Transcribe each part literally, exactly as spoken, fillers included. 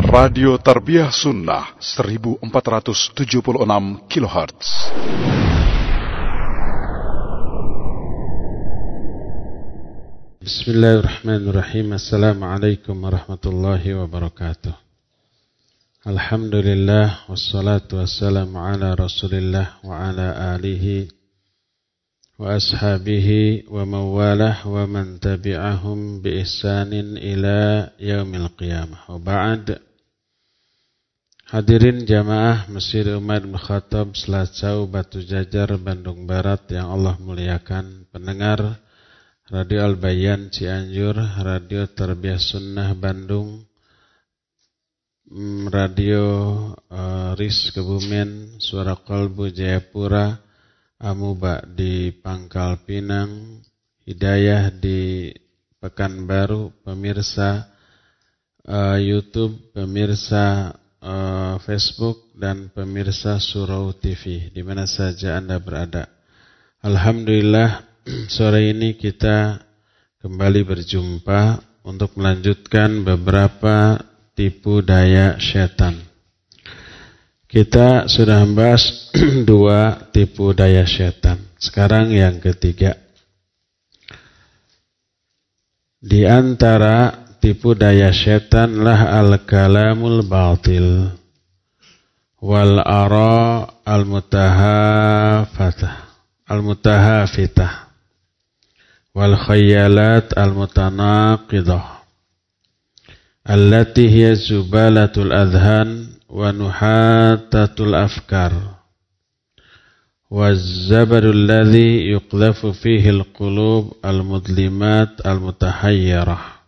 Radio Tarbiyah Sunnah seribu empat ratus tujuh puluh enam kilohertz. Bismillahirrahmanirrahim. Assalamualaikum warahmatullahi wabarakatuh. Alhamdulillah wassalatu wassalamu ala Rasulillah wa ala alihi wa ashabihi wa mawalah wa man tabi'ahum bi ihsanin ila yaumil qiyamah. Wa ba'd. Hadirin jamaah Masjid Umar bin Khattab Selacau Batu Jajar Bandung Barat yang Allah muliakan, pendengar Radio Al-Bayan Cianjur, Radio Tarbiyah Sunnah Bandung, Radio uh, R I S Kebumen, Suara Kolbu Jayapura, Amuba di Pangkal Pinang, Hidayah di Pekanbaru, pemirsa uh, YouTube, pemirsa uh, Facebook, dan pemirsa Surau T V di mana saja Anda berada. Alhamdulillah, sore ini kita kembali berjumpa untuk melanjutkan beberapa tipu daya setan. Kita sudah membahas dua tipu daya setan. Sekarang yang ketiga. Di antara tipu daya setan lah al-kalamul batil wal ara al-mutahafatah al-mutahafitah wal khayalat al-mutanaqidah allati hiya zubalatul adhan wa nuhatatul afkar waz-zabadul ladzi yuqdhafu fihi al-qulub al-mudlimat al-mutahayyirah.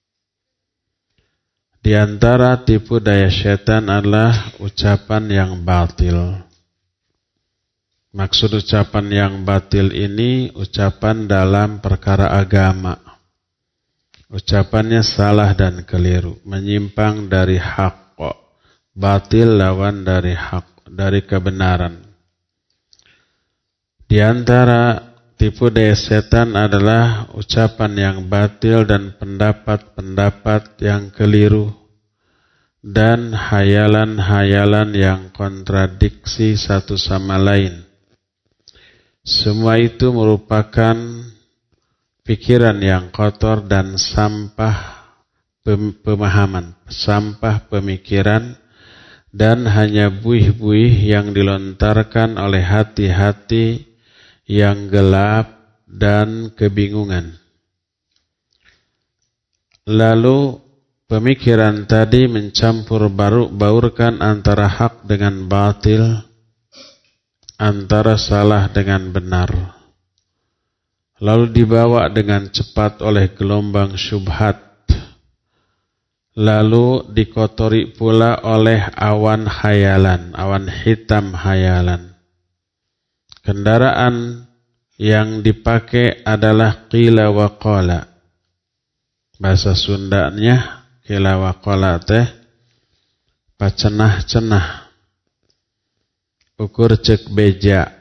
Di antara tipu daya syaitan adalah ucapan yang batil. Maksud ucapan yang batil ini ucapan dalam perkara agama. Ucapannya salah dan keliru, menyimpang dari hak. Batil lawan dari hak, dari kebenaran. Di antara tipu daya setan adalah ucapan yang batil dan pendapat-pendapat yang keliru dan hayalan-hayalan yang kontradiksi satu sama lain. Semua itu merupakan pikiran yang kotor dan sampah pemahaman, sampah pemikiran, dan hanya buih-buih yang dilontarkan oleh hati-hati yang gelap dan kebingungan. Lalu pemikiran tadi mencampur baurkan antara hak dengan batil, antara salah dengan benar. Lalu dibawa dengan cepat oleh gelombang syubhat. Lalu dikotori pula oleh awan hayalan, awan hitam hayalan. Kendaraan yang dipakai adalah qila wa qala. Bahasa Sundanya qila wa qala teh pacenah-cenah. Ukur cek beja.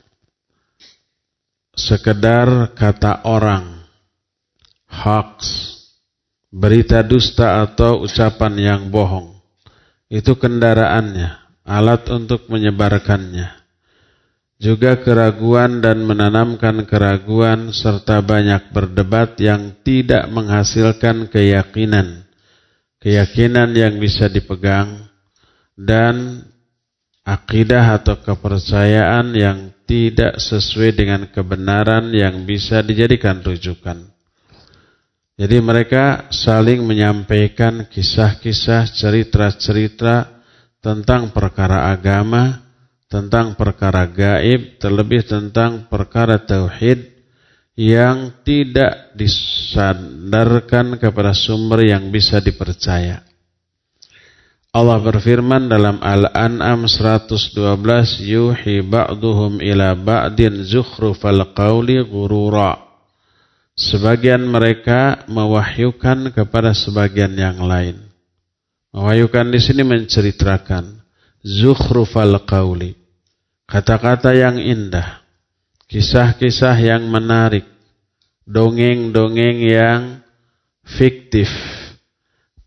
Sekedar kata orang. Hoax. Berita dusta atau ucapan yang bohong. Itu kendaraannya, alat untuk menyebarkannya. Juga keraguan dan menanamkan keraguan serta banyak berdebat yang tidak menghasilkan keyakinan. Keyakinan yang bisa dipegang dan akidah atau kepercayaan yang tidak sesuai dengan kebenaran yang bisa dijadikan rujukan. Jadi mereka saling menyampaikan kisah-kisah, cerita-cerita tentang perkara agama, tentang perkara gaib, terlebih tentang perkara tauhid yang tidak disandarkan kepada sumber yang bisa dipercaya. Allah berfirman dalam Al-An'am seratus dua belas, yuhi ba'duhum ila ba'din zukhrufal qawli ghurura. Sebagian mereka mewahyukan kepada sebagian yang lain. Mewahyukan di sini menceritakan zukhrufal qawli, kata-kata yang indah, kisah-kisah yang menarik, dongeng-dongeng yang fiktif,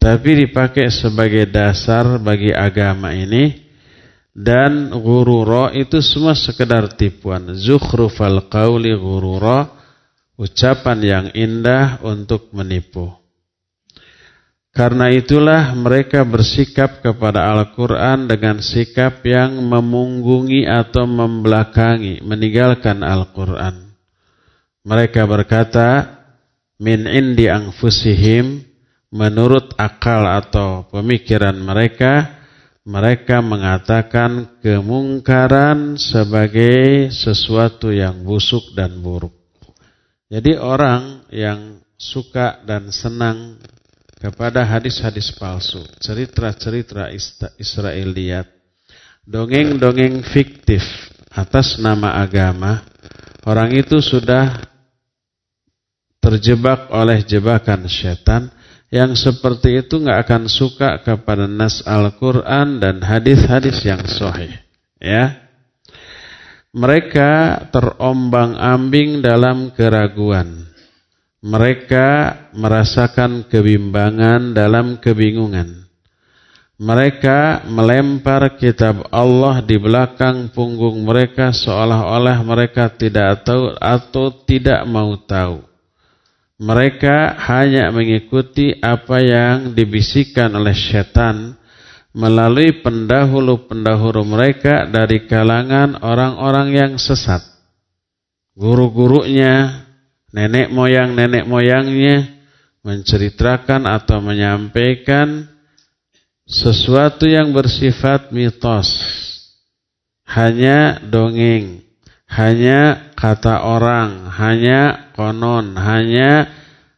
tapi dipakai sebagai dasar bagi agama ini. Dan ghurura itu semua sekedar tipuan. Zukhrufal qawli ghurura, ucapan yang indah untuk menipu. Karena itulah mereka bersikap kepada Al-Quran dengan sikap yang memunggungi atau membelakangi, meninggalkan Al-Quran. Mereka berkata, min indi anfusihim, menurut akal atau pemikiran mereka, mereka mengatakan kemungkaran sebagai sesuatu yang busuk dan buruk. Jadi orang yang suka dan senang kepada hadis-hadis palsu, cerita-cerita Israiliyat, dongeng-dongeng fiktif atas nama agama, orang itu sudah terjebak oleh jebakan setan. Yang seperti itu nggak akan suka kepada nas Al-Quran dan hadis-hadis yang sahih. Ya, mereka terombang-ambing dalam keraguan. Mereka merasakan kebimbangan dalam kebingungan. Mereka melempar kitab Allah di belakang punggung mereka seolah-olah mereka tidak tahu atau tidak mau tahu. Mereka hanya mengikuti apa yang dibisikkan oleh setan melalui pendahulu-pendahulu mereka dari kalangan orang-orang yang sesat. Guru-gurunya, nenek moyang-nenek moyangnya menceritakan atau menyampaikan sesuatu yang bersifat mitos. Hanya dongeng, hanya kata orang, hanya konon, hanya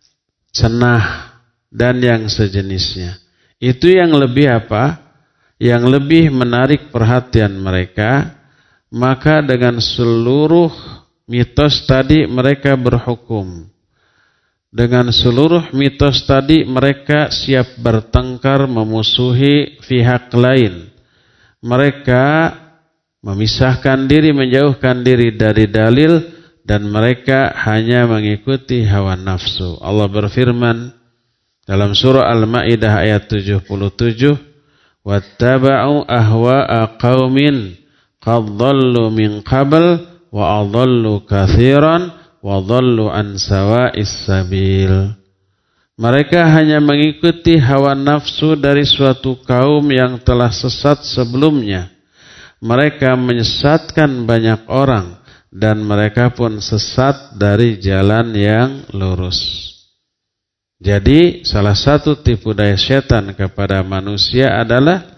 cenah dan yang sejenisnya. Itu yang lebih apa? Yang lebih menarik perhatian mereka. Maka dengan seluruh mitos tadi mereka berhukum. Dengan seluruh mitos tadi mereka siap bertengkar memusuhi pihak lain. Mereka memisahkan diri, menjauhkan diri dari dalil, dan mereka hanya mengikuti hawa nafsu. Allah berfirman dalam surah Al-Maidah ayat tujuh puluh tujuh, "Wattaba'u ahwa'a qaumin qad dhallu min qabl wa adhallu katsiran wa dhallu an sawa'is sabil." Mereka hanya mengikuti hawa nafsu dari suatu kaum yang telah sesat sebelumnya. Mereka menyesatkan banyak orang dan mereka pun sesat dari jalan yang lurus. Jadi salah satu tipu daya setan kepada manusia adalah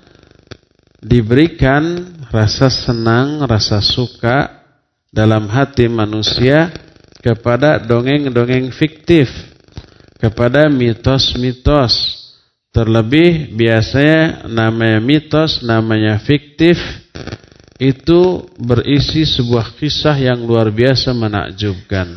diberikan rasa senang, rasa suka dalam hati manusia kepada dongeng-dongeng fiktif, kepada mitos-mitos. Terlebih biasanya namanya mitos, namanya fiktif, itu berisi sebuah kisah yang luar biasa menakjubkan.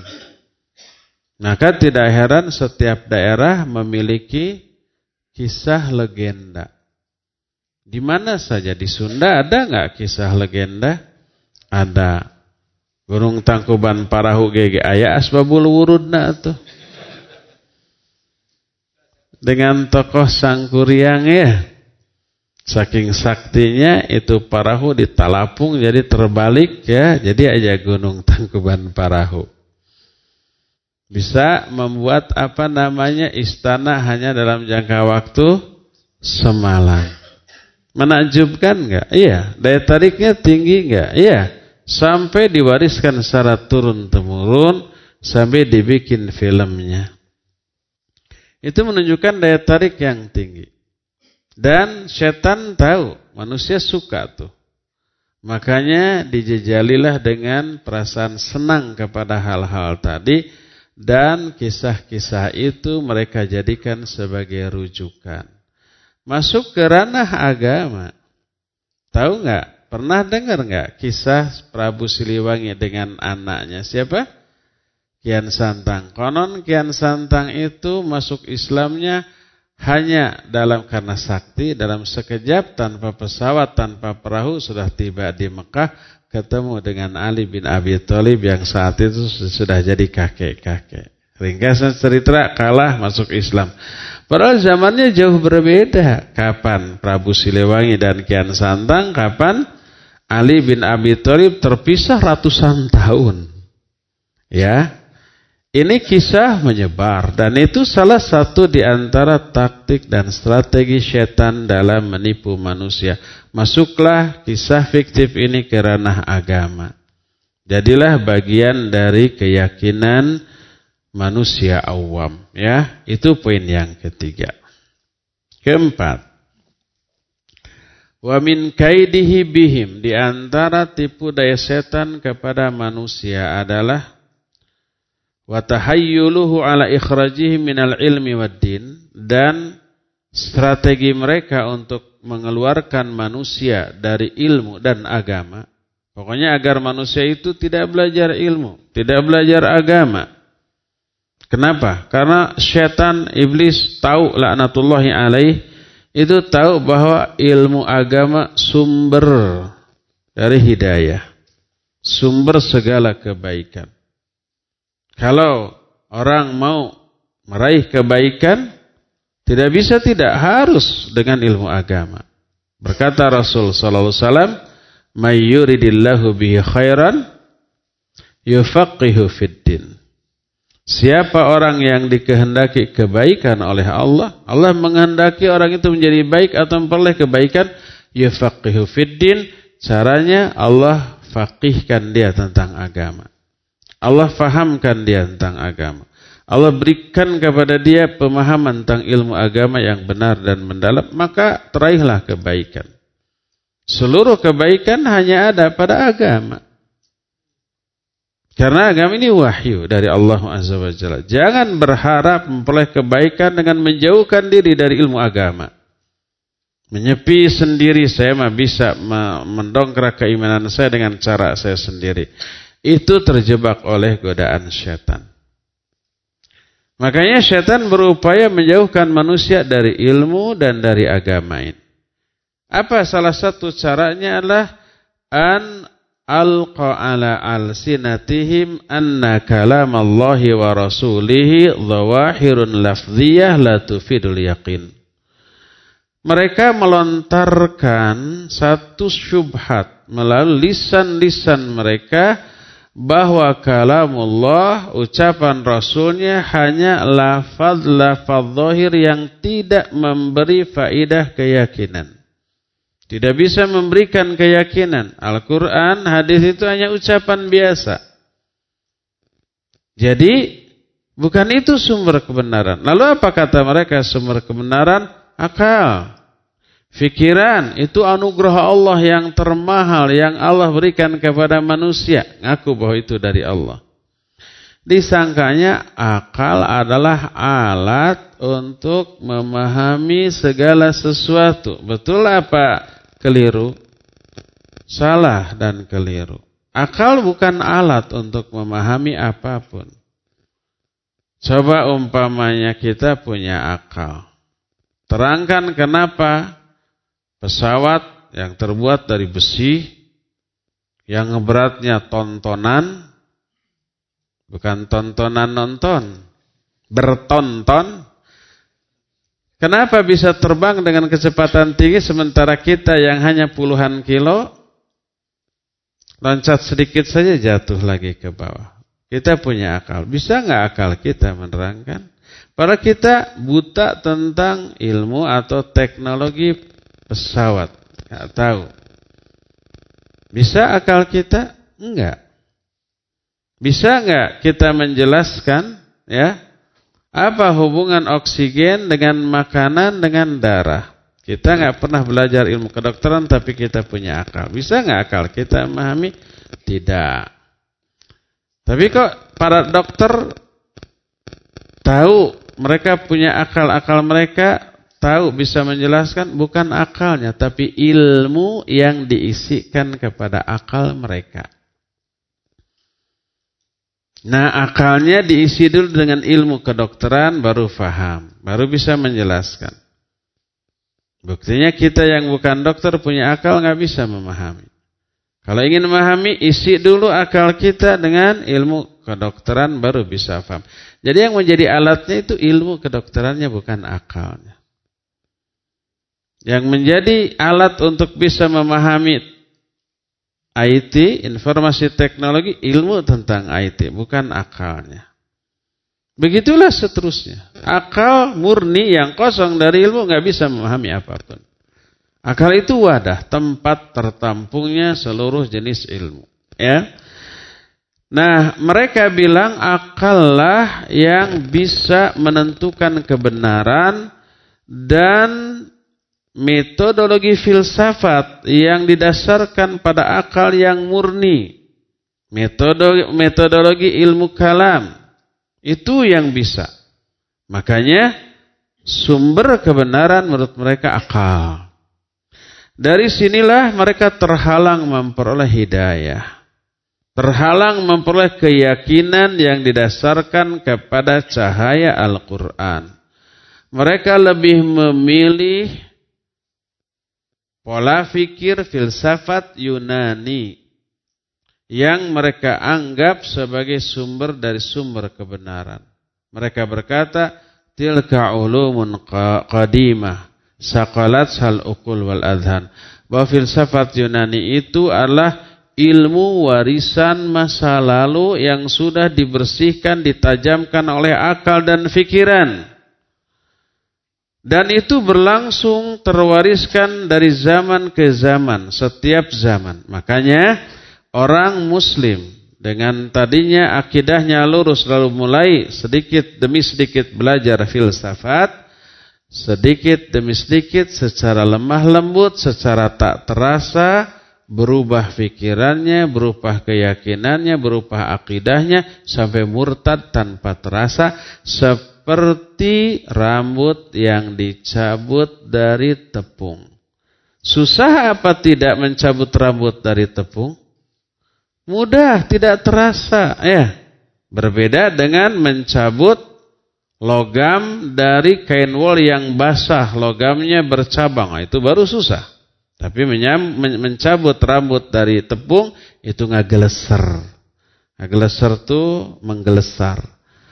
Maka tidak heran setiap daerah memiliki kisah legenda. Di mana saja di Sunda ada nggak kisah legenda? Ada. Gunung Tangkuban Parahu gege aya asbabul wurudna tuh. Dengan tokoh Sangkuriang ya. Saking saktinya itu Parahu ditalapung jadi terbalik ya. Jadi aja Gunung Tangkuban Parahu. Bisa membuat apa namanya istana hanya dalam jangka waktu semalam. Menakjubkan enggak? Iya. Daya tariknya tinggi enggak? Iya. Sampai diwariskan secara turun-temurun sampai dibikin filmnya. Itu menunjukkan daya tarik yang tinggi. Dan setan tahu, manusia suka tuh. Makanya dijejalilah dengan perasaan senang kepada hal-hal tadi. Dan kisah-kisah itu mereka jadikan sebagai rujukan. Masuk ke ranah agama. Tahu nggak? Pernah dengar nggak kisah Prabu Siliwangi dengan anaknya? Siapa? Kian Santang. Konon Kian Santang itu masuk Islamnya hanya dalam karena sakti, dalam sekejap tanpa pesawat, tanpa perahu sudah tiba di Mekah, ketemu dengan Ali bin Abi Thalib yang saat itu sudah jadi kakek-kakek. Ringkasan cerita kalah masuk Islam. Padahal zamannya jauh berbeda. Kapan Prabu Siliwangi dan Kian Santang, kapan Ali bin Abi Thalib terpisah ratusan tahun. Ya. Ini kisah menyebar dan itu salah satu di antara taktik dan strategi setan dalam menipu manusia. Masuklah kisah fiktif ini ke ranah agama. Jadilah bagian dari keyakinan manusia awam, ya. Itu poin yang ketiga. Keempat, wa min kaidihi bihim, di antara tipu daya setan kepada manusia adalah wa tahayyuluhu ala ikhrajihi minal ilmi waddin, dan strategi mereka untuk mengeluarkan manusia dari ilmu dan agama. Pokoknya agar manusia itu tidak belajar ilmu, tidak belajar agama. Kenapa? Karena syaitan iblis tahu, laknatullahi alaih, itu tahu bahwa ilmu agama sumber dari hidayah, sumber segala kebaikan. Kalau orang mau meraih kebaikan, tidak bisa tidak harus dengan ilmu agama. Berkata Rasul sallallahu alaihi wasallam, "May yuridillahu bihi khairan yufaqihu fiddin." Siapa orang yang dikehendaki kebaikan oleh Allah, Allah menghendaki orang itu menjadi baik atau memperoleh kebaikan, yufaqihu fiddin, caranya Allah faqihkan dia tentang agama. Allah fahamkan dia tentang agama. Allah berikan kepada dia pemahaman tentang ilmu agama yang benar dan mendalam, maka teraihlah kebaikan. Seluruh kebaikan hanya ada pada agama. Karena agama ini wahyu dari Allah Azza wa Jalla. Jangan berharap memperoleh kebaikan dengan menjauhkan diri dari ilmu agama. Menyepi sendiri, saya mah bisa mendongkrak keimanan saya dengan cara saya sendiri. Itu terjebak oleh godaan syaitan. Makanya syaitan berupaya menjauhkan manusia dari ilmu dan dari agama ini. Apa salah satu caranya adalah an alqa ala alsinatihim anna kalamallahi wa rasulihi dhawahirun lafziyah la tufidul yaqin. Mereka melontarkan satu syubhat melalui lisan-lisan mereka bahwa kalamullah, ucapan Rasulnya hanya lafaz-lafaz zahir yang tidak memberi faidah keyakinan. Tidak bisa memberikan keyakinan. Al-Quran, hadis itu hanya ucapan biasa. Jadi, bukan itu sumber kebenaran. Lalu apa kata mereka sumber kebenaran? Akal. Fikiran, itu anugerah Allah yang termahal yang Allah berikan kepada manusia. Ngaku bahwa itu dari Allah. Disangkanya akal adalah alat untuk memahami segala sesuatu. Betul apa keliru? Salah dan keliru. Akal bukan alat untuk memahami apapun. Coba umpamanya kita punya akal. Terangkan kenapa pesawat yang terbuat dari besi, yang beratnya tontonan, bukan tontonan nonton, bertonton, kenapa bisa terbang dengan kecepatan tinggi sementara kita yang hanya puluhan kilo, loncat sedikit saja jatuh lagi ke bawah. Kita punya akal, bisa nggak akal kita menerangkan? Padahal kita buta tentang ilmu atau teknologi pesawat, nggak tahu. Bisa akal kita? Enggak. Bisa enggak kita menjelaskan, ya, apa hubungan oksigen dengan makanan dengan darah? Kita enggak pernah belajar ilmu kedokteran, tapi kita punya akal. Bisa enggak akal kita memahami? Tidak. Tapi kok para dokter tahu, mereka punya akal-akal mereka, tahu bisa menjelaskan, bukan akalnya, tapi ilmu yang diisikan kepada akal mereka. Nah, akalnya diisi dulu dengan ilmu kedokteran, baru faham, baru bisa menjelaskan. Buktinya kita yang bukan dokter punya akal nggak bisa memahami. Kalau ingin memahami, isi dulu akal kita dengan ilmu kedokteran baru bisa paham. Jadi yang menjadi alatnya itu ilmu kedokterannya, bukan akalnya. Yang menjadi alat untuk bisa memahami I T, informasi teknologi, ilmu tentang I T, bukan akalnya. Begitulah seterusnya. Akal murni yang kosong dari ilmu nggak bisa memahami apapun. Akal itu wadah, tempat tertampungnya seluruh jenis ilmu. Ya. Nah, mereka bilang akallah yang bisa menentukan kebenaran, dan metodologi filsafat yang didasarkan pada akal yang murni, metode metodologi ilmu kalam, itu yang bisa. Makanya sumber kebenaran menurut mereka akal. Dari sinilah mereka terhalang memperoleh hidayah, terhalang memperoleh keyakinan yang didasarkan kepada cahaya Al-Quran. Mereka lebih memilih pola fikir filsafat Yunani yang mereka anggap sebagai sumber dari sumber kebenaran. Mereka berkata, tilka ulumun qadimah saqalat hal uqul wal adhan. Bahwa filsafat Yunani itu adalah ilmu warisan masa lalu yang sudah dibersihkan, ditajamkan oleh akal dan fikiran. Dan itu berlangsung terwariskan dari zaman ke zaman, setiap zaman. Makanya orang muslim dengan tadinya akidahnya lurus lalu mulai sedikit demi sedikit belajar filsafat, sedikit demi sedikit secara lemah lembut, secara tak terasa berubah pikirannya, berubah keyakinannya, berubah akidahnya sampai murtad tanpa terasa, seperti rambut yang dicabut dari tepung. Susah apa tidak mencabut rambut dari tepung? Mudah, tidak terasa, ya. Berbeda dengan mencabut logam dari kain wol yang basah, logamnya bercabang, itu baru susah. Tapi menyam, mencabut rambut dari tepung itu ngageleser. Ngageleser itu menggelesar.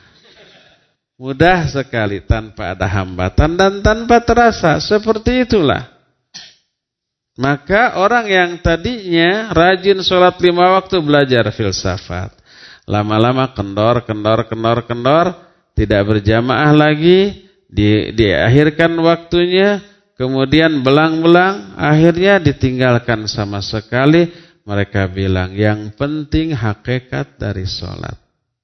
Mudah sekali tanpa ada hambatan dan tanpa terasa. Seperti itulah. Maka orang yang tadinya rajin sholat lima waktu belajar filsafat, lama-lama kendor, kendor, kendor, kendor, tidak berjamaah lagi, di, diakhirkan waktunya, kemudian belang-belang, akhirnya ditinggalkan sama sekali. Mereka bilang yang penting hakikat dari sholat.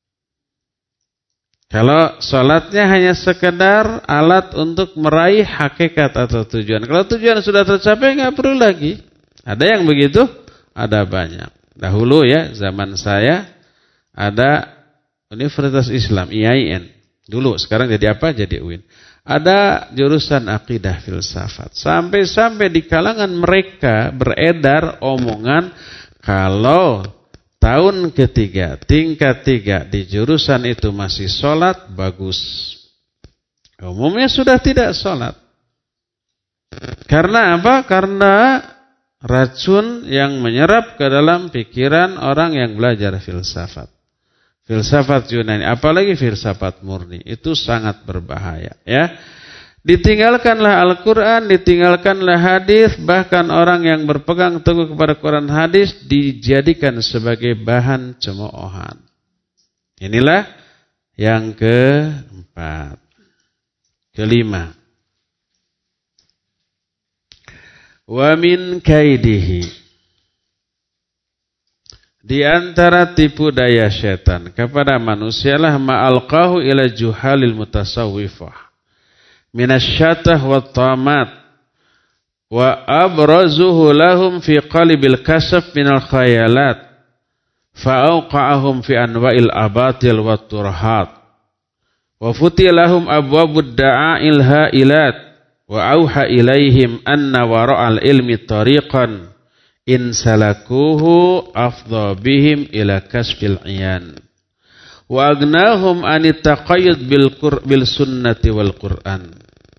Kalau sholatnya hanya sekedar alat untuk meraih hakikat atau tujuan. Kalau tujuan sudah tercapai nggak perlu lagi. Ada yang begitu, ada banyak. Dahulu ya, zaman saya ada Universitas Islam I A I N. Dulu, sekarang jadi apa? Jadi U I N. Ada jurusan akidah filsafat. Sampai-sampai di kalangan mereka beredar omongan kalau tahun ketiga, tingkat tiga di jurusan itu masih sholat, bagus. Umumnya sudah tidak sholat. Karena apa? Karena racun yang menyerap ke dalam pikiran orang yang belajar filsafat. Filsafat Yunani, apalagi filsafat murni, itu sangat berbahaya. Ya, ditinggalkanlah Al-Quran, ditinggalkanlah hadis, bahkan orang yang berpegang teguh kepada Quran hadis dijadikan sebagai bahan cemoohan. Inilah yang keempat. Kelima, wa min kaidihi, di antara tipu daya syaitan kepada manusialah ma'alqahu ila juhalil mutasawwifah minasyatah wa tamat wa abrazuhu lahum fi qalibil kasaf minal khayalat fa'auqa'ahum fi anwa'il abatil wa turhat wa futilahum abwabud da'a'il ha'ilat wa auha ilaihim anna wara'al ilmi tariqan in salakuhu afdha bihim ila kasfil iyan wa agnahum anit taqayyud bil bil sunnati wal Qur'an.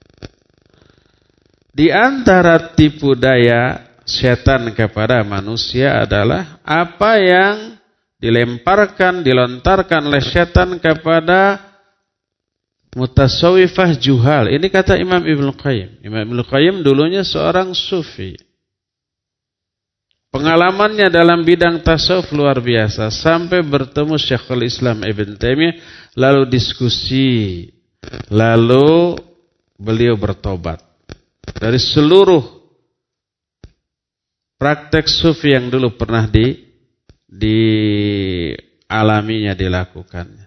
Di antara tipu daya setan kepada manusia adalah apa yang dilemparkan, dilontarkan oleh setan kepada mutasawwifah juhal. Ini kata Imam Ibnu Qayyim. Imam Ibnu Qayyim dulunya seorang sufi. Pengalamannya dalam bidang tasawuf luar biasa. Sampai bertemu Syekhul Islam Ibn Taimiyah. Lalu diskusi. Lalu beliau bertobat. Dari seluruh praktek sufi yang dulu pernah di, dialaminya, dilakukannya.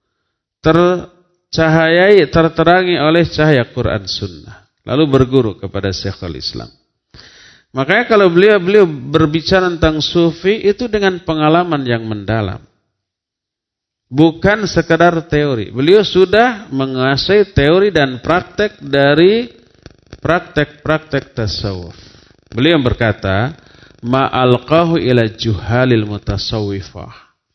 Tercahayai, terterangi oleh cahaya Quran Sunnah. Lalu berguru kepada Syekhul Islam. Makanya kalau beliau beliau berbicara tentang sufi itu dengan pengalaman yang mendalam. Bukan sekedar teori. Beliau sudah menguasai teori dan praktek dari praktek-praktek tasawuf. Beliau berkata, ma'alqahu ila juhalil mutasawwifah.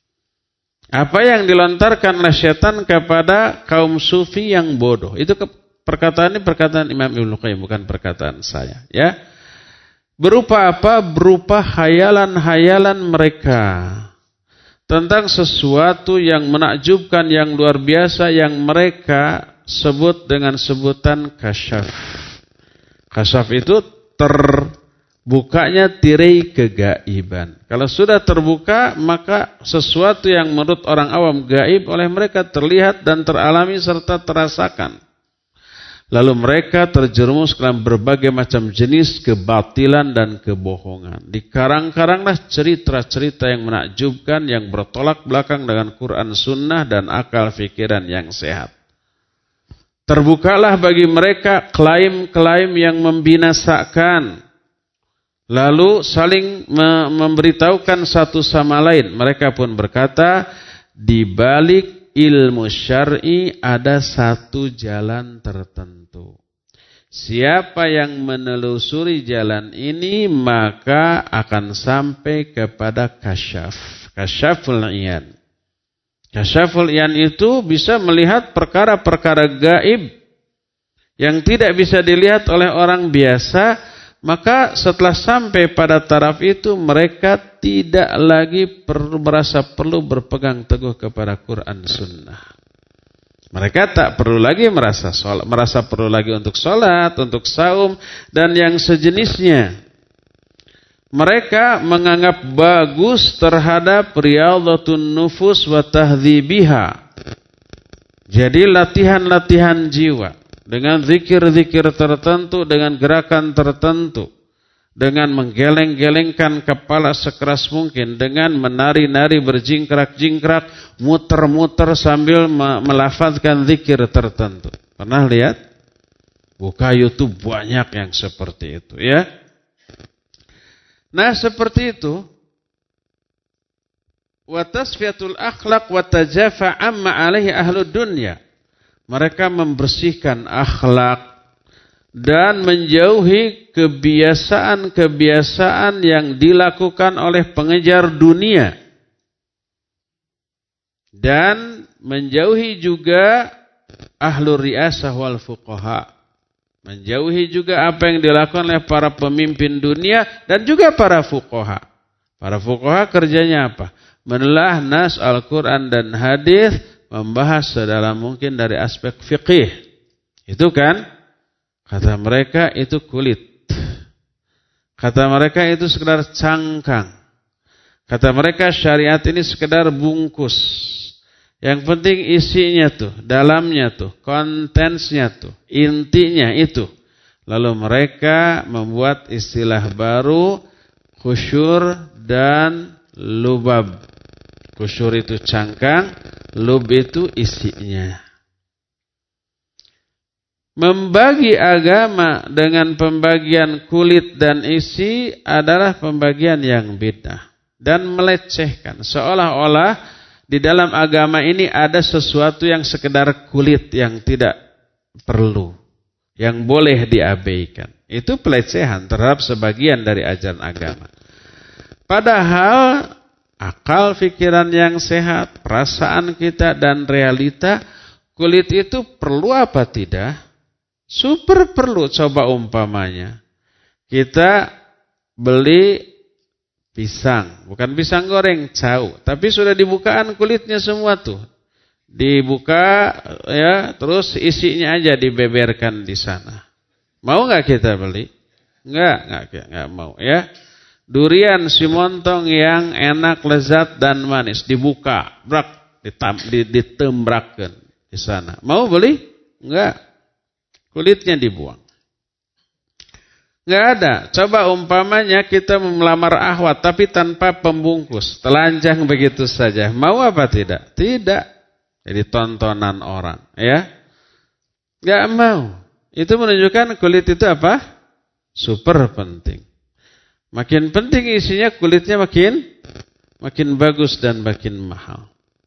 Apa yang dilontarkan oleh syaitan kepada kaum sufi yang bodoh. Itu perkataan ini perkataan Imam Ibnu Qayyim, bukan perkataan saya, ya. Berupa apa? Berupa hayalan-hayalan mereka tentang sesuatu yang menakjubkan, yang luar biasa, yang mereka sebut dengan sebutan kasyaf. Kasyaf itu terbukanya tirai kegaiban. Kalau sudah terbuka, maka sesuatu yang menurut orang awam gaib oleh mereka terlihat dan teralami serta terasakan. Lalu mereka terjerumus dalam berbagai macam jenis kebatilan dan kebohongan. Dikarang-karanglah cerita-cerita yang menakjubkan, yang bertolak belakang dengan Quran Sunnah dan akal fikiran yang sehat. Terbukalah bagi mereka klaim-klaim yang membinasakan. Lalu saling memberitahukan satu sama lain. Mereka pun berkata, di balik ilmu syar'i ada satu jalan tertentu. Siapa yang menelusuri jalan ini maka akan sampai kepada kasyaf. Kasyaful iyan. Kasyaful iyan itu bisa melihat perkara-perkara gaib yang tidak bisa dilihat oleh orang biasa. Maka setelah sampai pada taraf itu mereka tidak lagi perlu merasa perlu berpegang teguh kepada Quran Sunnah. Mereka tak perlu lagi merasa sholat, merasa perlu lagi untuk sholat, untuk saum dan yang sejenisnya. Mereka menganggap bagus terhadap riyadhatun nufus wa tahdhibiha. Jadi latihan-latihan jiwa. Dengan zikir-zikir tertentu, dengan gerakan tertentu, dengan menggeleng-gelengkan kepala sekeras mungkin, dengan menari-nari berjingkrak-jingkrak, muter-muter sambil melafazkan zikir tertentu. Pernah lihat? Buka YouTube banyak yang seperti itu, ya. Nah, seperti itu. Wa tasfiyatul akhlaq wa tajafa amma alaihi ahlud dunya. Mereka membersihkan akhlak dan menjauhi kebiasaan-kebiasaan yang dilakukan oleh pengejar dunia. Dan menjauhi juga ahlur riasah wal fuqaha. Menjauhi juga apa yang dilakukan oleh para pemimpin dunia dan juga para fuqaha. Para fuqaha kerjanya apa? Menelaah nas Al-Quran dan hadis, membahas sedalam mungkin dari aspek fikih. Itu kan, kata mereka itu kulit. Kata mereka itu sekedar cangkang. Kata mereka syariat ini sekedar bungkus. Yang penting isinya tuh, dalamnya tuh, kontensnya tuh, intinya itu. Lalu mereka membuat istilah baru, khusyur dan lubab. Khusyur itu cangkang, lub itu isinya. Membagi agama dengan pembagian kulit dan isi adalah pembagian yang beda. Dan melecehkan. Seolah-olah di dalam agama ini ada sesuatu yang sekedar kulit yang tidak perlu. Yang boleh diabaikan. Itu pelecehan terhadap sebagian dari ajaran agama. Padahal akal pikiran yang sehat, perasaan kita dan realita, kulit itu perlu apa tidak? Super perlu. Coba umpamanya, kita beli pisang, bukan pisang goreng, cau, tapi sudah dibukaan kulitnya semua tuh. Dibuka ya, terus isinya aja dibeberkan di sana. Mau enggak kita beli? Enggak, enggak, enggak mau ya. Durian si montong yang enak, lezat dan manis dibuka, brak, ditam, ditembrakkan di sana. Mau beli? Enggak. Kulitnya dibuang. Enggak ada. Coba umpamanya kita melamar ahwat tapi tanpa pembungkus, telanjang begitu saja. Mau apa tidak? Tidak. Jadi tontonan orang, ya. Enggak mau. Itu menunjukkan kulit itu apa? Super penting. Makin penting isinya, kulitnya makin makin bagus dan makin mahal.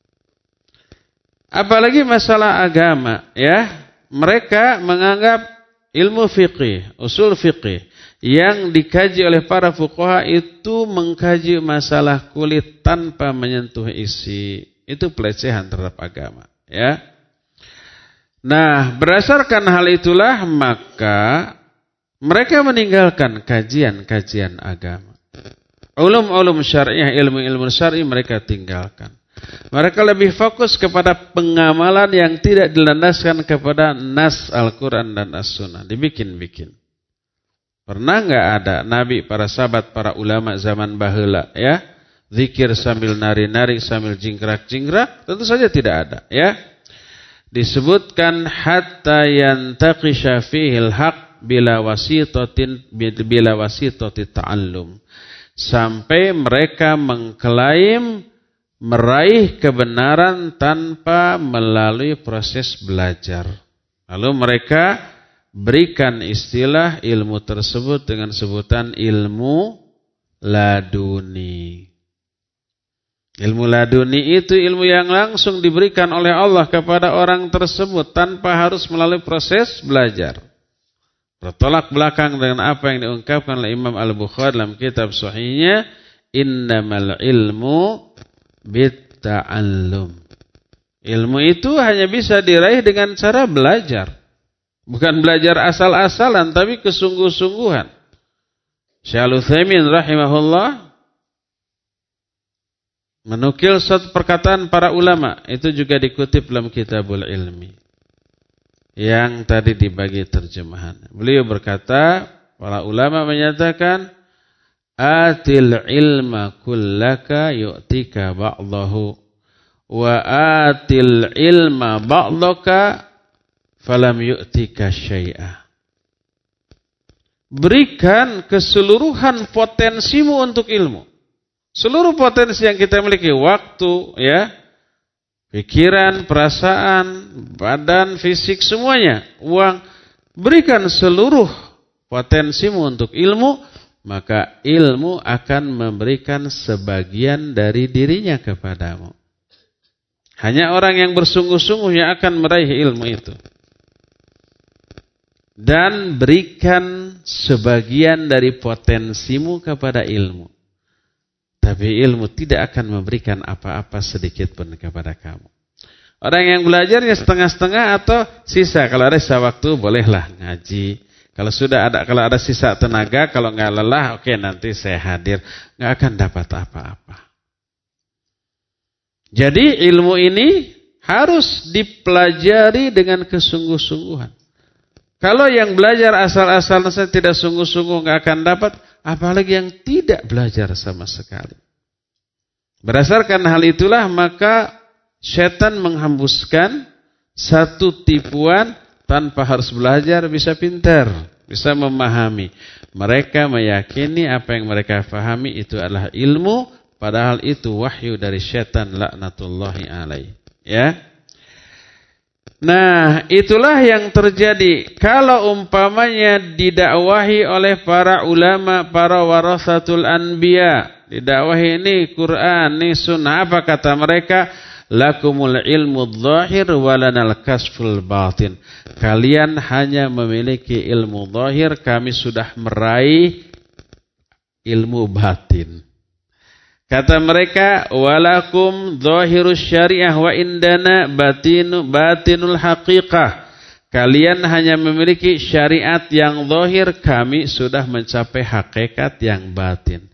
Apalagi masalah agama, ya. Mereka menganggap ilmu fiqih, usul fiqih yang dikaji oleh para fuqaha itu mengkaji masalah kulit tanpa menyentuh isi. Itu pelecehan terhadap agama, ya. Nah, berdasarkan hal itulah maka mereka meninggalkan kajian-kajian agama. Ulum-ulum syariah, ilmu-ilmu syar'i mereka tinggalkan. Mereka lebih fokus kepada pengamalan yang tidak dilandaskan kepada nas Al-Quran dan As-Sunnah. Dibikin-bikin. Pernah enggak ada Nabi, para sahabat, para ulama zaman baheula, ya? Zikir sambil nari-nari, sambil jingkrak-jingkrak? Tentu saja tidak ada, ya. Disebutkan hatta yantaqisha fihil haq bila wasitatin bila wasitati ta'allum. Sampai mereka mengklaim meraih kebenaran tanpa melalui proses belajar. Lalu mereka berikan istilah ilmu tersebut dengan sebutan ilmu laduni. Ilmu laduni itu ilmu yang langsung diberikan oleh Allah kepada orang tersebut tanpa harus melalui proses belajar. Bertolak belakang dengan apa yang diungkapkan oleh Imam Al-Bukhari dalam kitab sahihnya, innamal ilmu bitta'allum. Ilmu itu hanya bisa diraih dengan cara belajar. Bukan belajar asal-asalan, tapi kesungguh-sungguhan. Syekh Al-Utsaimin rahimahullah menukil suatu perkataan para ulama, itu juga dikutip dalam Kitabul Ilmi yang tadi dibagi terjemahan. Beliau berkata, para ulama menyatakan, atil ilma kullaka yu'tika ba'dahu wa atil ilma ba'daka falam yu'tika syai'a. Berikan keseluruhan potensimu untuk ilmu. Seluruh potensi yang kita miliki, waktu, ya, pikiran, perasaan, badan, fisik, semuanya, uang, berikan seluruh potensimu untuk ilmu, maka ilmu akan memberikan sebagian dari dirinya kepadamu. Hanya orang yang bersungguh-sungguh yang akan meraih ilmu itu. Dan berikan sebagian dari potensimu kepada ilmu. Tapi ilmu tidak akan memberikan apa-apa sedikit pun kepada kamu. Orang yang belajarnya setengah-setengah atau sisa. Kalau ada sisa waktu, bolehlah ngaji. Kalau sudah ada, kalau ada sisa tenaga, kalau nggak lelah, oke nanti saya hadir. Nggak akan dapat apa-apa. Jadi ilmu ini harus dipelajari dengan kesungguh-sungguhan. Kalau yang belajar asal-asalan saja tidak sungguh-sungguh nggak akan dapat. Apalagi yang tidak belajar sama sekali. Berdasarkan hal itulah maka setan menghembuskan satu tipuan tanpa harus belajar bisa pintar, bisa memahami. Mereka meyakini apa yang mereka pahami itu adalah ilmu, padahal itu wahyu dari setan laknatullahi alaih. Ya. Nah, itulah yang terjadi kalau umpamanya didakwahi oleh para ulama, para warasatul anbiya. Didakwahi ini Quran, ini sunnah. Apa kata mereka? Lakumul ilmu dhahir walanal kasful batin. Kalian hanya memiliki ilmu dhahir, kami sudah meraih ilmu batin. Kata mereka, walakum dhahirus syariah wa indana batinu, batinul haqiqah. Kalian hanya memiliki syariat yang zahir, kami sudah mencapai hakikat yang batin.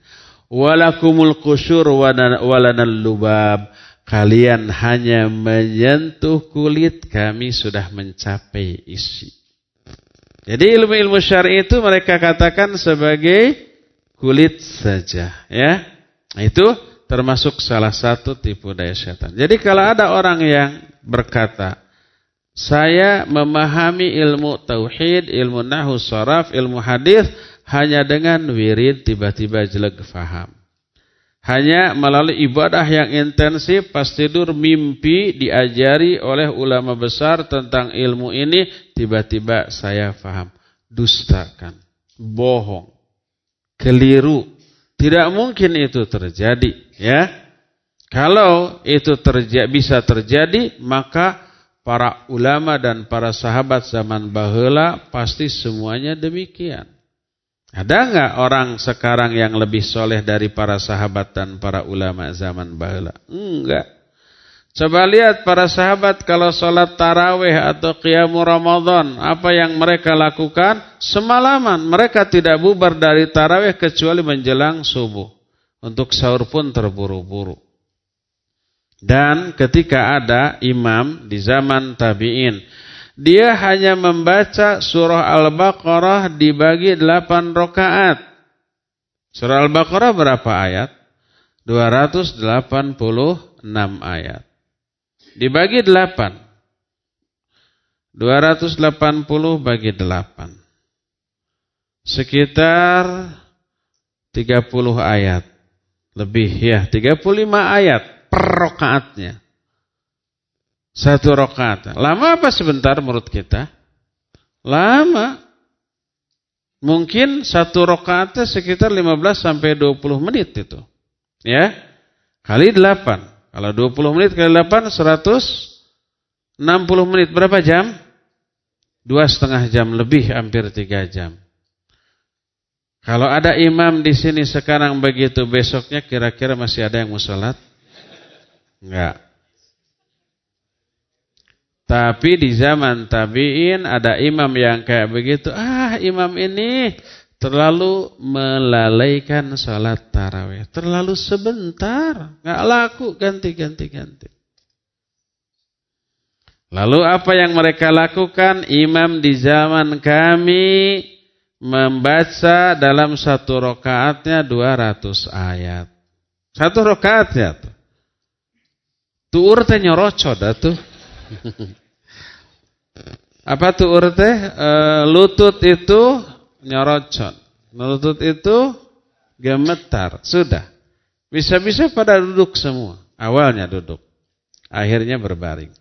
Walakumul qusyur walanal lubab. Kalian hanya menyentuh kulit, kami sudah mencapai isi. Jadi ilmu-ilmu syar'i itu mereka katakan sebagai kulit saja, ya. Itu termasuk salah satu tipu daya setan. Jadi kalau ada orang yang berkata, saya memahami ilmu tauhid, ilmu nahwu sharaf, ilmu hadis hanya dengan wirid tiba-tiba jelek faham. Hanya melalui ibadah yang intensif, pas tidur mimpi diajari oleh ulama besar tentang ilmu ini, tiba-tiba saya faham. Dustakan, bohong, keliru. Tidak mungkin itu terjadi, ya. Kalau itu terja- bisa terjadi, maka para ulama dan para sahabat zaman baheula pasti semuanya demikian. Ada enggak orang sekarang yang lebih soleh dari para sahabat dan para ulama zaman baheula? Enggak. Coba lihat para sahabat kalau sholat tarawih atau qiyamul Ramadan, apa yang mereka lakukan? Semalaman mereka tidak bubar dari tarawih kecuali menjelang subuh. Untuk sahur pun terburu-buru. Dan ketika ada imam di zaman tabi'in, dia hanya membaca surah Al-Baqarah dibagi delapan rakaat. Surah Al-Baqarah berapa ayat? dua ratus delapan puluh enam ayat. Dibagi delapan. dua ratus delapan puluh bagi delapan. Sekitar tiga puluh ayat. Lebih ya, tiga puluh lima ayat per rakaatnya. Satu rakaat. Lama apa sebentar menurut kita? Lama. Mungkin satu rakaatnya sekitar lima belas sampai dua puluh menit itu. Ya. Kali delapan. Kalau dua puluh menit kali delapan, seratus enam puluh menit. Berapa jam? Dua setengah jam lebih, hampir tiga jam. Kalau ada imam di sini sekarang begitu, besoknya kira-kira masih ada yang mau sholat? Enggak. Tapi di zaman tabi'in ada imam yang kayak begitu. Ah, imam ini terlalu melalaikan salat tarawih. Terlalu sebentar. Nggak laku, ganti-ganti-ganti. Lalu apa yang mereka lakukan? Imam di zaman kami membaca dalam satu rakaatnya dua ratus ayat. Satu rakaatnya tuh. Tuur teh nyoroco dah tuh. Apa tuh urte? E, lutut itu nyorocon. Lutut itu gemetar. Sudah. Bisa-bisa pada duduk semua. Awalnya duduk. Akhirnya berbaring.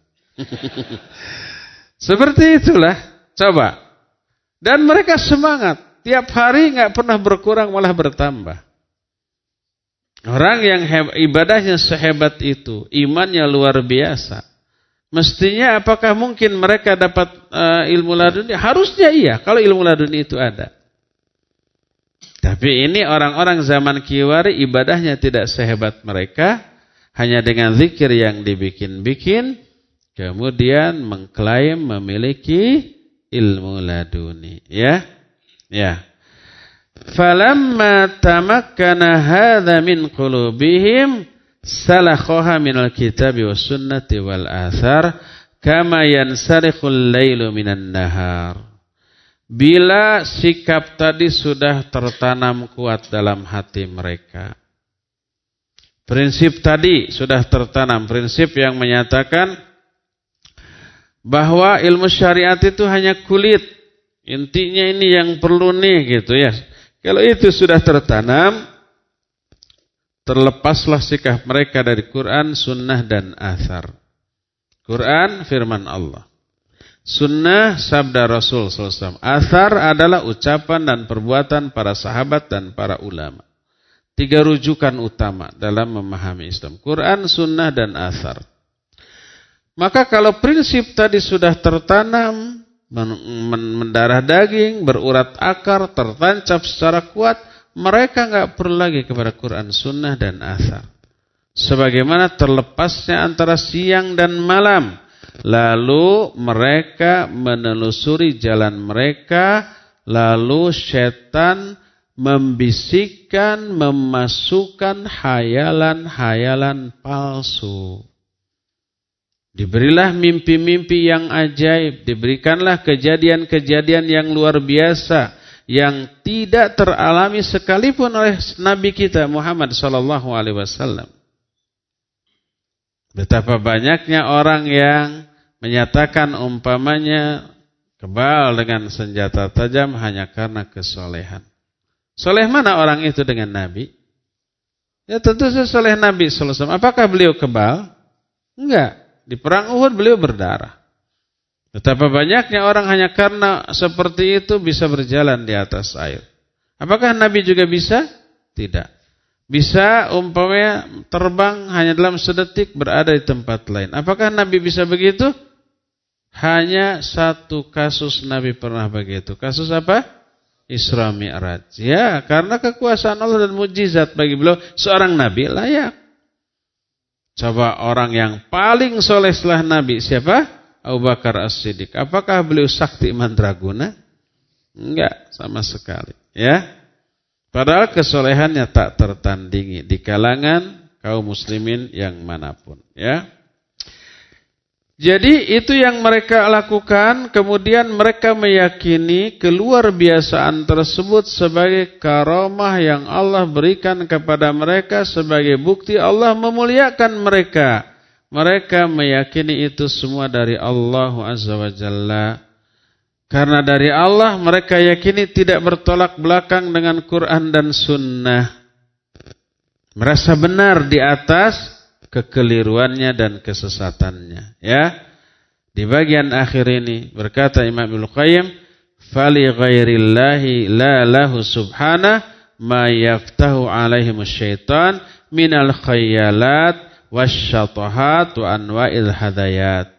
Seperti itulah. Coba. Dan mereka semangat. Tiap hari gak pernah berkurang, malah bertambah. Orang yang heb- ibadahnya sehebat itu. Imannya luar biasa. Mestinya apakah mungkin mereka dapat uh, ilmu laduni? Harusnya iya, kalau ilmu laduni itu ada. Tapi ini orang-orang zaman kiwari ibadahnya tidak sehebat mereka. Hanya dengan zikir yang dibikin-bikin. Kemudian mengklaim memiliki ilmu laduni. Ya, ya. Falamma tamakkana hadza min qulubihim salakhoha minal kitabi was sunnati wal athar kama yansarikhul lailu minan nahar. Bila sikap tadi sudah tertanam kuat dalam hati mereka, prinsip tadi sudah tertanam, prinsip yang menyatakan bahwa ilmu syariat itu hanya kulit, intinya ini yang perlu nih gitu ya. Kalau itu sudah tertanam, terlepaslah sikap mereka dari Quran, sunnah, dan athar. Quran, firman Allah. Sunnah, sabda Rasul sallallahu alaihi wasallam. Athar adalah ucapan dan perbuatan para sahabat dan para ulama. Tiga rujukan utama dalam memahami Islam. Quran, sunnah, dan athar. Maka kalau prinsip tadi sudah tertanam, mendarah daging, berurat akar, tertancap secara kuat, mereka enggak perlu lagi kepada Quran, sunnah, dan athar. Sebagaimana terlepasnya antara siang dan malam. Lalu mereka menelusuri jalan mereka. Lalu setan membisikkan, memasukkan hayalan-hayalan palsu. Diberilah mimpi-mimpi yang ajaib, diberikanlah kejadian-kejadian yang luar biasa yang tidak teralami sekalipun oleh Nabi kita Muhammad sallallahu alaihi wasallam. Betapa banyaknya orang yang menyatakan umpamanya kebal dengan senjata tajam hanya karena kesolehan. Soleh mana orang itu dengan Nabi? Ya tentu saja soleh Nabi sallallahu alaihi wasallam. Apakah beliau kebal? Enggak. Di perang Uhud beliau berdarah. Betapa banyaknya orang hanya karena seperti itu bisa berjalan di atas air. Apakah Nabi juga bisa? Tidak. Bisa umpamanya terbang hanya dalam sedetik berada di tempat lain. Apakah Nabi bisa begitu? Hanya satu kasus Nabi pernah begitu. Kasus apa? Isra Mi'raj. Ya, karena kekuasaan Allah dan mujizat bagi beliau seorang Nabi layak. Coba orang yang paling soleh setelah Nabi siapa? Abu Bakar As-Siddiq. Apakah beliau sakti mandraguna? Enggak, sama sekali. Ya, padahal kesolehannya tak tertandingi di kalangan kaum muslimin yang manapun. Ya. Jadi itu yang mereka lakukan, kemudian mereka meyakini keluar biasaan tersebut sebagai karamah yang Allah berikan kepada mereka sebagai bukti Allah memuliakan mereka. Mereka meyakini itu semua dari Allah Azza wa Jalla. Karena dari Allah mereka yakini tidak bertolak belakang dengan Quran dan Sunnah. Merasa benar di atas kekeliruannya dan kesesatannya. Ya, di bagian akhir ini berkata Imam Ibnu Qayyim, "Fali ghairillahi la lahu subhana ma yaftahu alaihim syaitan minal khayalat wasyatahat wa anwa'il hadayat."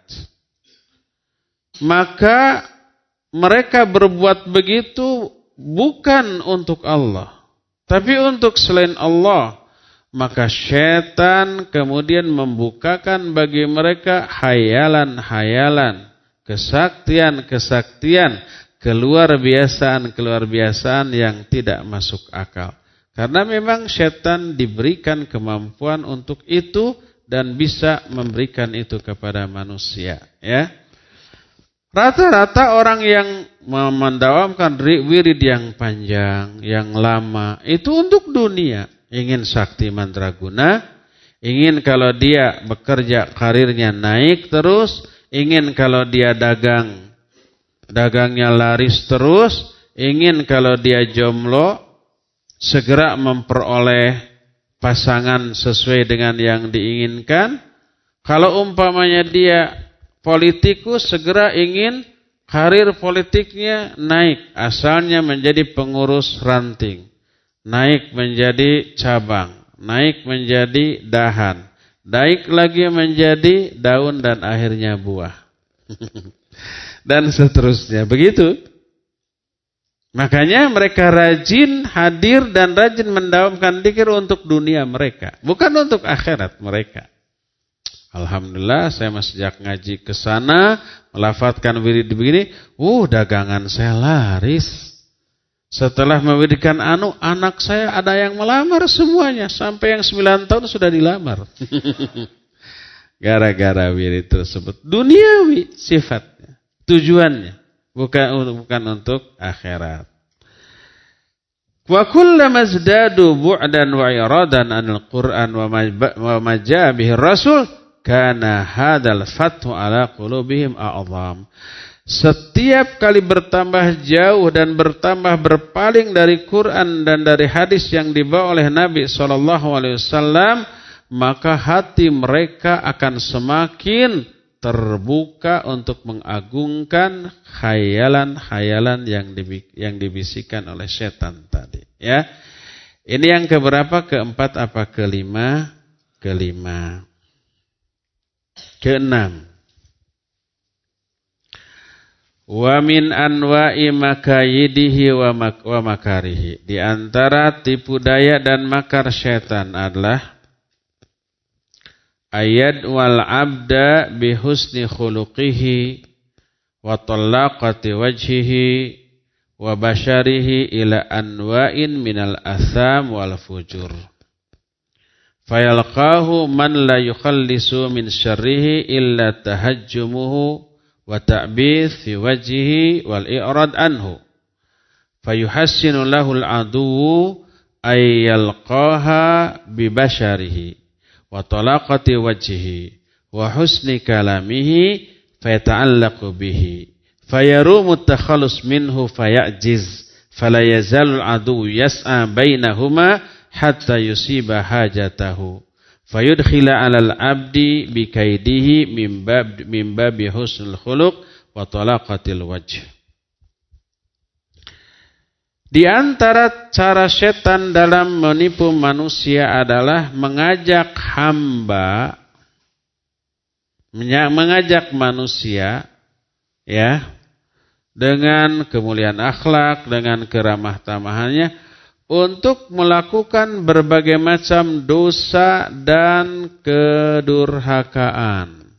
Maka mereka berbuat begitu bukan untuk Allah, tapi untuk selain Allah. Maka syaitan kemudian membukakan bagi mereka hayalan-hayalan, kesaktian-kesaktian, keluar biasaan-keluar biasaan yang tidak masuk akal. Karena memang syaitan diberikan kemampuan untuk itu dan bisa memberikan itu kepada manusia. Ya, rata-rata orang yang mendawamkan wirid yang panjang, yang lama, itu untuk dunia. Ingin sakti mandraguna, ingin kalau dia bekerja karirnya naik terus, ingin kalau dia dagang, dagangnya laris terus, ingin kalau dia jomblo, segera memperoleh pasangan sesuai dengan yang diinginkan. Kalau umpamanya dia politikus, segera ingin karir politiknya naik, asalnya menjadi pengurus ranting, naik menjadi cabang, naik menjadi dahan, naik lagi menjadi daun dan akhirnya buah. Dan seterusnya. Begitu. Makanya mereka rajin hadir dan rajin mendawamkan dzikir untuk dunia mereka, bukan untuk akhirat mereka. Alhamdulillah saya sejak ngaji ke sana melafadzkan wirid begini, uh dagangan saya laris. Setelah memberikan anu, anak saya ada yang melamar semuanya. Sampai yang sembilan tahun sudah dilamar. Gara-gara wirid tersebut. Duniawi sifatnya. Tujuannya. Bukan, bukan untuk akhirat. Wa kullama zdadu bu'dan wa iradan anil Qur'an wa majaa bihi Rasul kana hadzal fathu ala qulubihim a'zam. Setiap kali bertambah jauh dan bertambah berpaling dari Quran dan dari hadis yang dibawa oleh Nabi shallallahu alaihi wasallam, maka hati mereka akan semakin terbuka untuk mengagungkan khayalan-khayalan yang yang dibisikkan oleh setan tadi. Ya, ini yang keberapa? Keempat apa kelima? Kelima. Keenam. Wa min anwa'i makayidihi wa, mak wa makarihi. Di antara tipu daya dan makar syaitan adalah ayat wal abda bihusni khuluqihi wa talaqati wajhihi wa basharihi ila anwa'in minal atham wal fujur. Fayalqahu man la yukhallisu min syarrihi illa tahajjumuhu wa ta'bith fi wajhihi wal i'rad anhu. Fayuhassinu lahu al-aduwu ay yalqaha bi basharihi wa talaqati wajhihi wa husni kalamihi fayata'allaqu bihi. Fayarumu at-takhallus minhu fayajiz fala yazalu al-aduwu yas'a bainahuma hatta yusiba hajatahu fayudkhila 'alal 'abdi bikaidihi min bab min babi husnul khuluq wa talaqatil wajh. Di antara cara setan dalam menipu manusia adalah mengajak hamba mengajak manusia ya dengan kemuliaan akhlak, dengan keramah tamahannya untuk melakukan berbagai macam dosa dan kedurhakaan.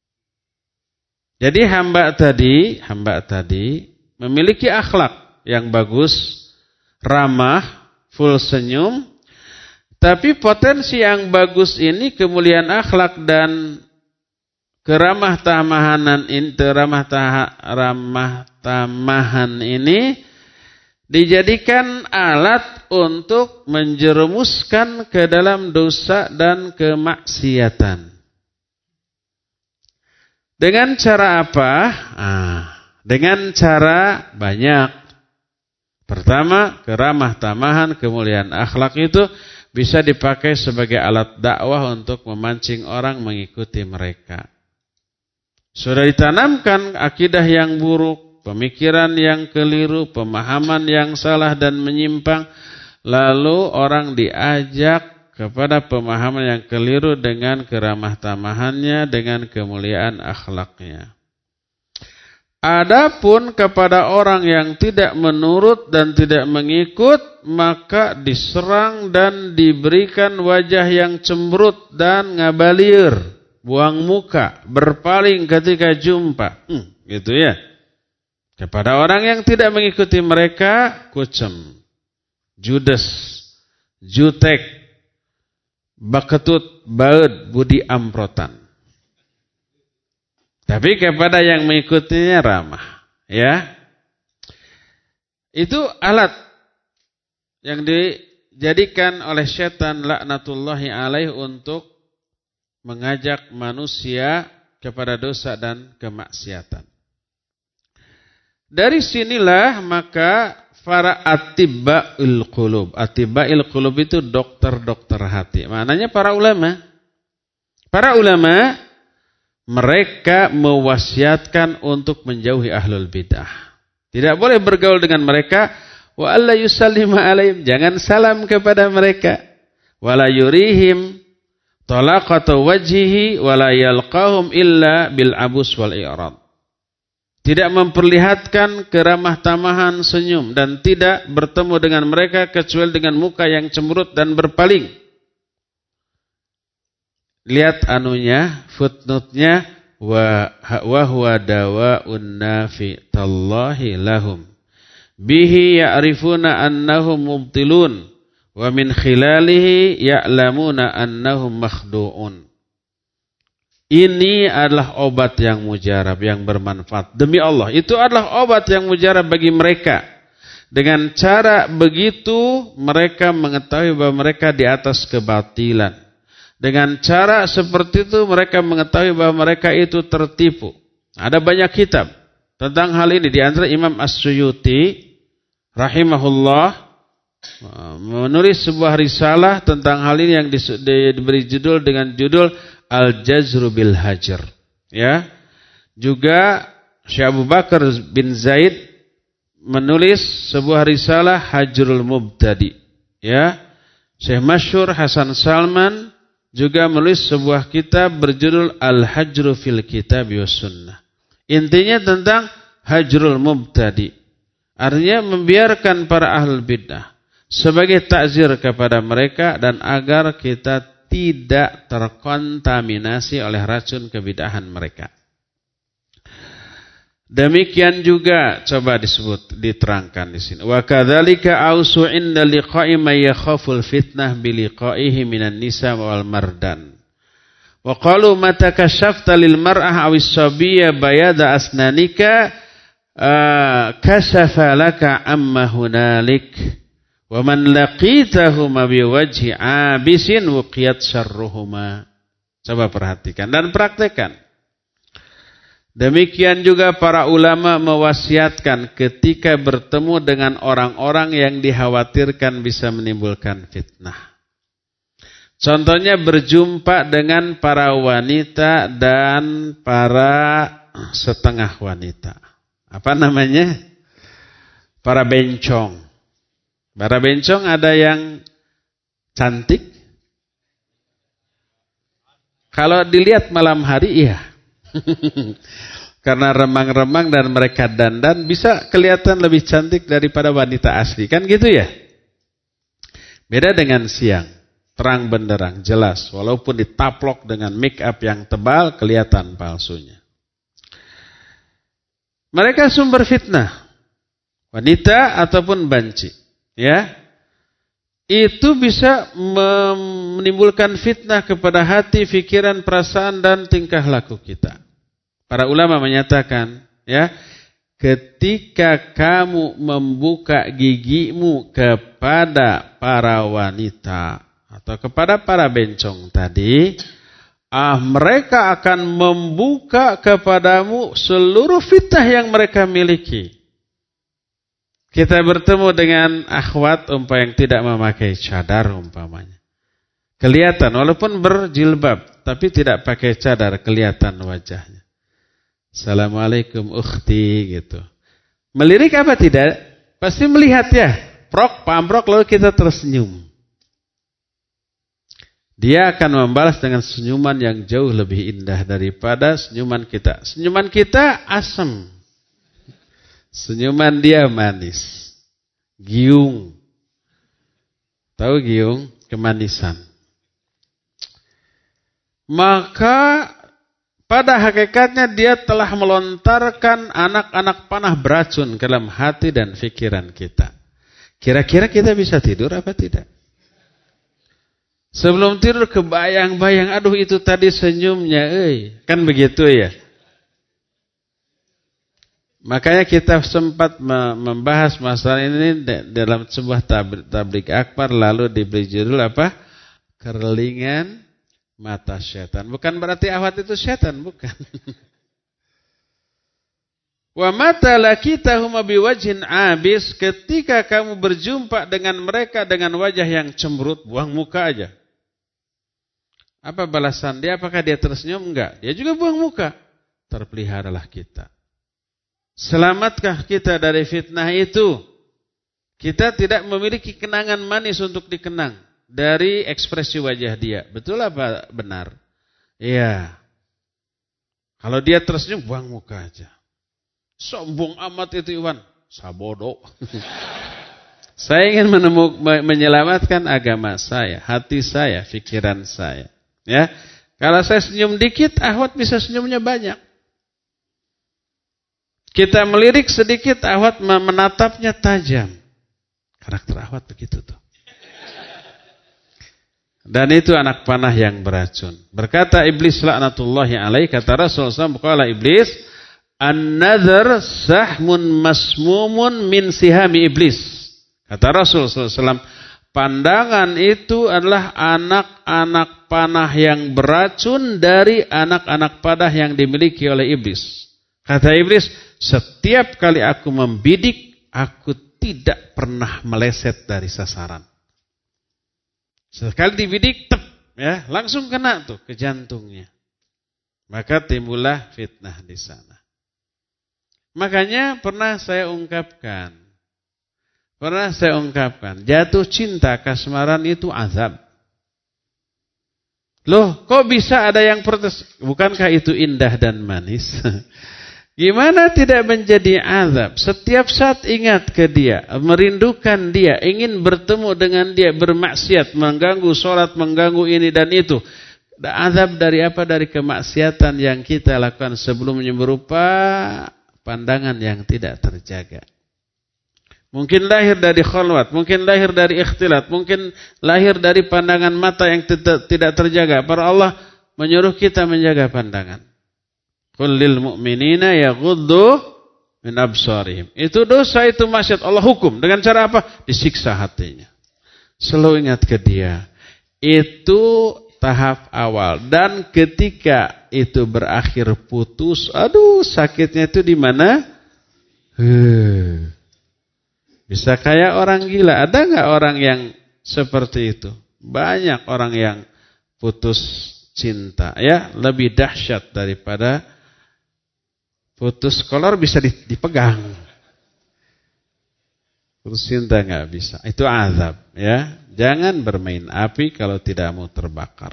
Jadi hamba tadi, hamba tadi memiliki akhlak yang bagus, ramah, full senyum, tapi potensi yang bagus ini, kemuliaan akhlak dan keramah tamahan ini, ramah ramah tamahan ini dijadikan alat untuk menjerumuskan ke dalam dosa dan kemaksiatan. Dengan cara apa? Ah, dengan cara banyak. Pertama, keramah tamahan, kemuliaan akhlak itu bisa dipakai sebagai alat dakwah untuk memancing orang mengikuti mereka. Sudah ditanamkan akidah yang buruk, pemikiran yang keliru, pemahaman yang salah dan menyimpang, lalu orang diajak kepada pemahaman yang keliru dengan keramah tamahannya, dengan kemuliaan akhlaknya. Adapun kepada orang yang tidak menurut dan tidak mengikut, maka diserang dan diberikan wajah yang cemberut dan ngabalir, buang muka, berpaling ketika jumpa. Hmm, gitu ya. Kepada orang yang tidak mengikuti mereka, kucem, judes, jutek, baketut, baud, budi amprotan. Tapi kepada yang mengikutinya ramah, ya. Itu alat yang dijadikan oleh setan laknatullahi alaih untuk mengajak manusia kepada dosa dan kemaksiatan. Dari sinilah maka para atibba'il qulub. Atibba'il qulub itu dokter-dokter hati. Maknanya para ulama. Para ulama mereka mewasiatkan untuk menjauhi ahlul bidah. Tidak boleh bergaul dengan mereka. Wa alla yusallima alaihim. Jangan salam kepada mereka. Wala yurihim talaqata wajhihi wala yalqahum illa bil abus wal i'rad. Tidak memperlihatkan keramah tamahan senyum dan tidak bertemu dengan mereka kecuali dengan muka yang cemberut dan berpaling. Lihat anunya, footnote-nya, wa huwa dawa'un nafi tallahi lahum bihi ya'rifuna annahum mubtilun wa min khilalihi ya'lamuna annahum makhdu'un. Ini adalah obat yang mujarab, yang bermanfaat. Demi Allah, itu adalah obat yang mujarab bagi mereka. Dengan cara begitu, mereka mengetahui bahwa mereka di atas kebatilan. Dengan cara seperti itu, mereka mengetahui bahwa mereka itu tertipu. Ada banyak kitab tentang hal ini. Di antara Imam As-Suyuti, rahimahullah, menulis sebuah risalah tentang hal ini yang diberi judul dengan judul Al-Jazru bil Hajar. Ya. Juga Syekh Abu Bakar bin Zaid menulis sebuah risalah Hajrul Mubtadi. Ya. Syekh masyhur Hasan Salman juga menulis sebuah kitab berjudul Al-Hajru fil Kitab wa Sunnah. Intinya tentang Hajrul Mubtadi. Artinya membiarkan para ahlul bidah sebagai takzir kepada mereka dan agar kita tidak terkontaminasi oleh racun kebidahan mereka. Demikian juga coba disebut diterangkan di sini. Wa kadzalika ausu inda liqa'i may yakhaful fitnah bi liqa'ihi minan nisa wal mardan. Wa qalu mata kashafta lil mar'ah awis sabiyya bayada asnanika kashafa laka amma hunalik. Wa man laqitahuma bi wajhi abisin wuqiyat syarruhuma. Coba perhatikan dan praktekkan. Demikian juga para ulama mewasiatkan ketika bertemu dengan orang-orang yang dikhawatirkan bisa menimbulkan fitnah. Contohnya berjumpa dengan para wanita dan para setengah wanita. Apa namanya? Para bencong. Para bencong ada yang cantik. Kalau dilihat malam hari, iya. Karena remang-remang dan mereka dandan bisa kelihatan lebih cantik daripada wanita asli. Kan gitu ya? Beda dengan siang. Terang benderang, jelas. Walaupun ditaplok dengan make up yang tebal, kelihatan palsunya. Mereka sumber fitnah. Wanita ataupun banci. Ya, itu bisa menimbulkan fitnah kepada hati, pikiran, perasaan, dan tingkah laku kita. Para ulama menyatakan, ya, ketika kamu membuka gigimu kepada para wanita atau kepada para bencong tadi, ah, mereka akan membuka kepadamu seluruh fitnah yang mereka miliki. Kita bertemu dengan akhwat umpama yang tidak memakai cadar umpamanya. Kelihatan walaupun berjilbab tapi tidak pakai cadar, kelihatan wajahnya. Assalamualaikum ukhti gitu. Melirik apa tidak? Pasti melihat ya. Prok, pamprok lalu kita tersenyum. Dia akan membalas dengan senyuman yang jauh lebih indah daripada senyuman kita. Senyuman kita asam. Senyuman dia manis. Giung. Tahu giung? Kemanisan. Maka pada hakikatnya dia telah melontarkan anak-anak panah beracun ke dalam hati dan pikiran kita. Kira-kira kita bisa tidur apa tidak? Sebelum tidur kebayang-bayang, aduh itu tadi senyumnya, eh. Kan begitu ya? Makanya kita sempat membahas masalah ini dalam sebuah tablik akbar, lalu diberi judul apa? Kerlingan mata setan. Bukan berarti akhwat itu setan, bukan. Wa mata lakitahuma biwajhin abis, ketika kamu berjumpa dengan mereka dengan wajah yang cemberut, buang muka aja. Apa balasan dia? Apakah dia tersenyum? Enggak. Dia juga buang muka. Terpeliharalah kita. Selamatkah kita dari fitnah itu? Kita tidak memiliki kenangan manis untuk dikenang dari ekspresi wajah dia. Betul apa benar? Iya. Kalau dia tersenyum, buang muka aja. Sombong amat itu Iwan. Sabodo. Saya ingin menemuk, menyelamatkan agama saya, hati saya, pikiran saya. Ya, kalau saya senyum dikit, akhwat bisa senyumnya banyak. Kita melirik sedikit, akhwat menatapnya tajam. Karakter akhwat begitu tuh. Dan itu anak panah yang beracun. Berkata iblis laknatullahi alaihi, kata Rasulullah shallallahu alaihi wasallam, qala iblis, an-nadhar sahmun masmumun min sihami iblis. Kata Rasulullah shallallahu alaihi wasallam, pandangan itu adalah anak-anak panah yang beracun dari anak-anak panah yang dimiliki oleh iblis. Kata iblis, setiap kali aku membidik, aku tidak pernah meleset dari sasaran. Sekali dibidik, tep, ya, langsung kena tuh ke jantungnya. Maka timbullah fitnah di sana. Makanya pernah saya ungkapkan, pernah saya ungkapkan, jatuh cinta kasmaran itu azab. Loh, kok bisa ada yang protes? Bukankah itu indah dan manis? Gimana tidak menjadi azab? Setiap saat ingat ke dia, merindukan dia, ingin bertemu dengan dia, bermaksiat, mengganggu sholat, mengganggu ini dan itu. Azab dari apa? Dari kemaksiatan yang kita lakukan sebelumnya berupa pandangan yang tidak terjaga. Mungkin lahir dari khalwat, mungkin lahir dari ikhtilat, mungkin lahir dari pandangan mata yang tidak terjaga. Para Allah menyuruh kita menjaga pandangan. Qul lil mu'minina yaghuddu min absarihim. Itu dosa, itu maksiat. Allah hukum dengan cara apa? Disiksa hatinya. Selalu ingat ke dia. Itu tahap awal, dan ketika itu berakhir putus, aduh sakitnya itu di mana? Huh. Bisa kayak orang gila. Ada nggak orang yang seperti itu? Banyak orang yang putus cinta, ya, lebih dahsyat daripada putus kolor bisa dipegang. Putus cinta nggak bisa. Itu azab, ya. Jangan bermain api kalau tidak mau terbakar.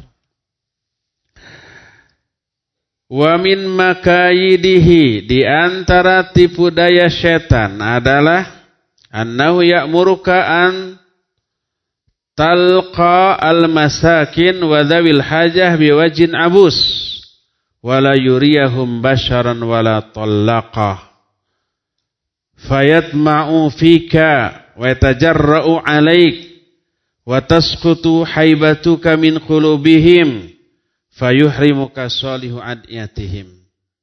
Wa min makayidihi, di antara tipu daya setan adalah annahu ya'muruka an talqa al-masakin wa dhawil hajah biwajin abus wala yuriyahum basharan wala tallaqah fayatma'u fika wa yatajarra'u alaik wa tasqutu haibatuka min qulubihim fayuhrimuka salihu adiyatihim.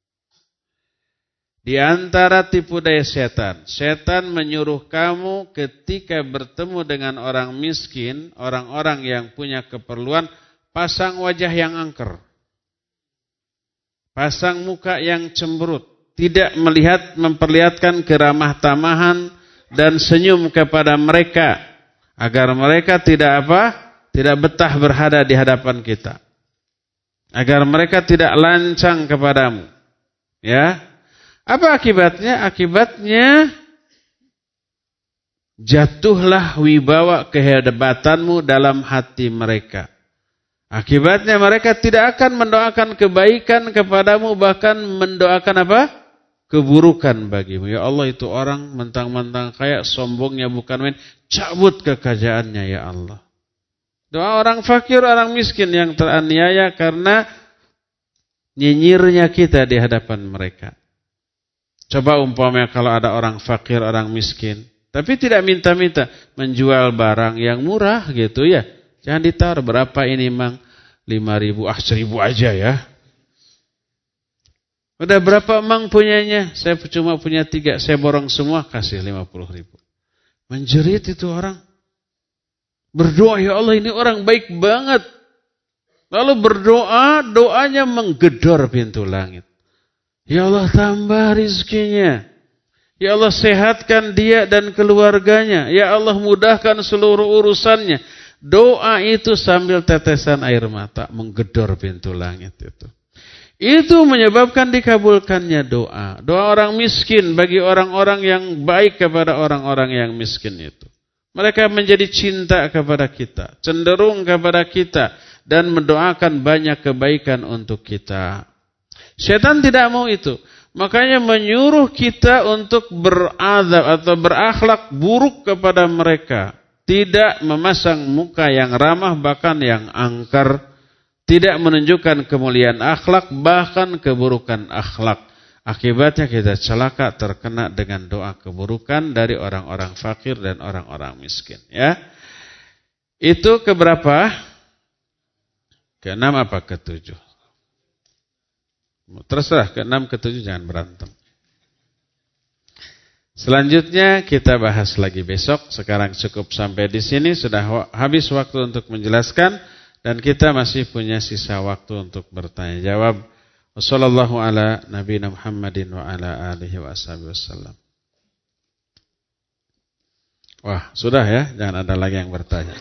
Di antara tipu daya setan, setan menyuruh kamu ketika bertemu dengan orang miskin, orang-orang yang punya keperluan, pasang wajah yang angker, pasang muka yang cemberut, tidak melihat, memperlihatkan keramah tamahan dan senyum kepada mereka, agar mereka tidak apa? Tidak betah berada di hadapan kita, agar mereka tidak lancang kepadamu, ya. Apa akibatnya? Akibatnya jatuhlah wibawa kehebatanmu dalam hati mereka. Akibatnya mereka tidak akan mendoakan kebaikan kepadamu, bahkan mendoakan apa? Keburukan bagimu. Ya Allah, itu orang mentang-mentang kaya, sombongnya bukan main, cabut kekayaannya ya Allah. Doa orang fakir, orang miskin yang teraniaya karena nyinyirnya kita di hadapan mereka. Coba umpamanya kalau ada orang fakir, orang miskin, tapi tidak minta-minta, menjual barang yang murah gitu ya. Jangan ditaruh, berapa ini mang? Lima ribu, ah seribu aja ya. Udah berapa mang punyanya? Saya cuma punya tiga, saya borong semua, kasih lima puluh ribu. Menjerit itu orang. Berdoa, ya Allah ini orang baik banget. Lalu berdoa, doanya menggedor pintu langit. Ya Allah tambah rizkinya. Ya Allah sehatkan dia dan keluarganya. Ya Allah mudahkan seluruh urusannya. Doa itu sambil tetesan air mata menggedor pintu langit itu. Itu menyebabkan dikabulkannya doa. Doa orang miskin bagi orang-orang yang baik kepada orang-orang yang miskin itu. Mereka menjadi cinta kepada kita, cenderung kepada kita, dan mendoakan banyak kebaikan untuk kita. Setan tidak mau itu. Makanya menyuruh kita untuk beradab atau berakhlak buruk kepada mereka. Tidak memasang muka yang ramah, bahkan yang angker. Tidak menunjukkan kemuliaan akhlak, bahkan keburukan akhlak. Akibatnya kita celaka, terkena dengan doa keburukan dari orang-orang fakir dan orang-orang miskin. Ya, itu keberapa? Keenam apa ketujuh? Terserah, keenam ketujuh, jangan berantem. Selanjutnya kita bahas lagi besok. Sekarang cukup sampai di sini. Sudah habis waktu untuk menjelaskan, dan kita masih punya sisa waktu untuk bertanya jawab. Wassallallahu ala nabiyina Muhammadin wa ala alihi wa ashabihi wasallam. Wah, sudah ya, jangan ada lagi yang bertanya.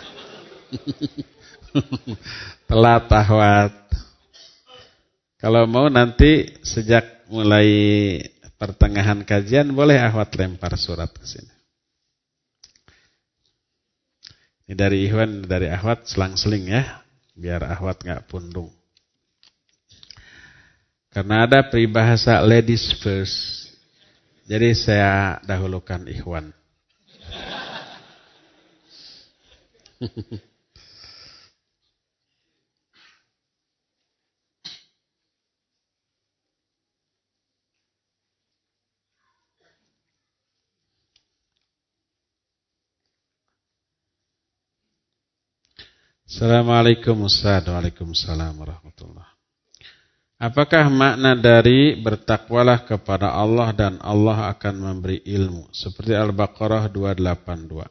Telat ahwat. Kalau mau nanti sejak mulai pertengahan kajian boleh ahwat lempar surat ke sini. Ini dari Ikhwan, dari ahwat selang-seling ya, biar ahwat nggak pundung. Karena ada peribahasa ladies first, jadi saya dahulukan Ikhwan. Assalamualaikum Ustaz. Waalaikumsalam warahmatullahi. Apakah makna dari bertakwalah kepada Allah dan Allah akan memberi ilmu? Seperti Al-Baqarah dua delapan dua.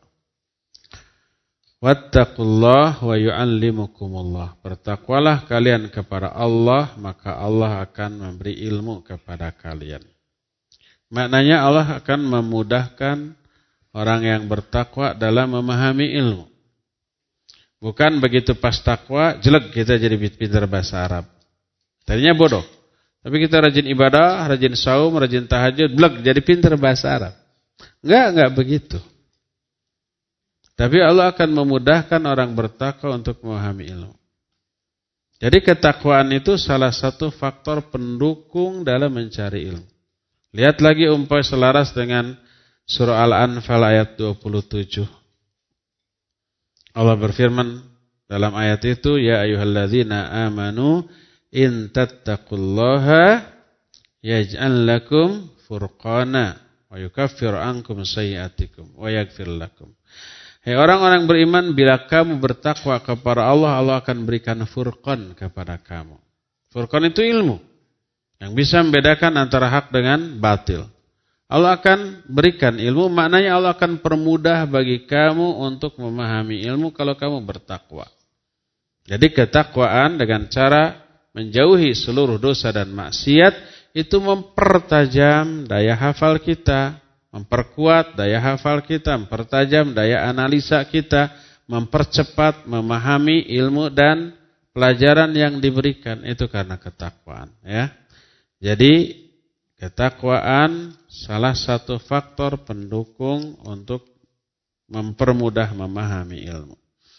Wattaqullah wa yu'allimukumullah. Bertakwalah kalian kepada Allah, maka Allah akan memberi ilmu kepada kalian. Maknanya Allah akan memudahkan orang yang bertakwa dalam memahami ilmu. Bukan begitu pas takwa, jelek kita jadi pintar bahasa Arab. Tadinya bodoh. Tapi kita rajin ibadah, rajin saum, rajin tahajud, blek jadi pintar bahasa Arab. Enggak, enggak begitu. Tapi Allah akan memudahkan orang bertakwa untuk memahami ilmu. Jadi ketakwaan itu salah satu faktor pendukung dalam mencari ilmu. Lihat lagi umpamanya selaras dengan surah Al-Anfal ayat dua puluh tujuh. Allah berfirman dalam ayat itu, ya ayyuhalladzina amanu in tattaqullaha yaj'al lakum furqana wa yukaffir ankum sayyi'atikum wa yaghfir lakum. Hei orang-orang beriman, bila kamu bertakwa kepada Allah, Allah akan berikan furqan kepada kamu. Furqan itu ilmu yang bisa membedakan antara hak dengan batil. Allah akan berikan ilmu, maknanya Allah akan permudah bagi kamu untuk memahami ilmu kalau kamu bertakwa. Jadi ketakwaan dengan cara menjauhi seluruh dosa dan maksiat itu mempertajam daya hafal kita, memperkuat daya hafal kita, mempertajam daya analisa kita, mempercepat memahami ilmu dan pelajaran yang diberikan itu karena ketakwaan, ya. Jadi ketakwaan salah satu faktor pendukung untuk mempermudah memahami ilmu.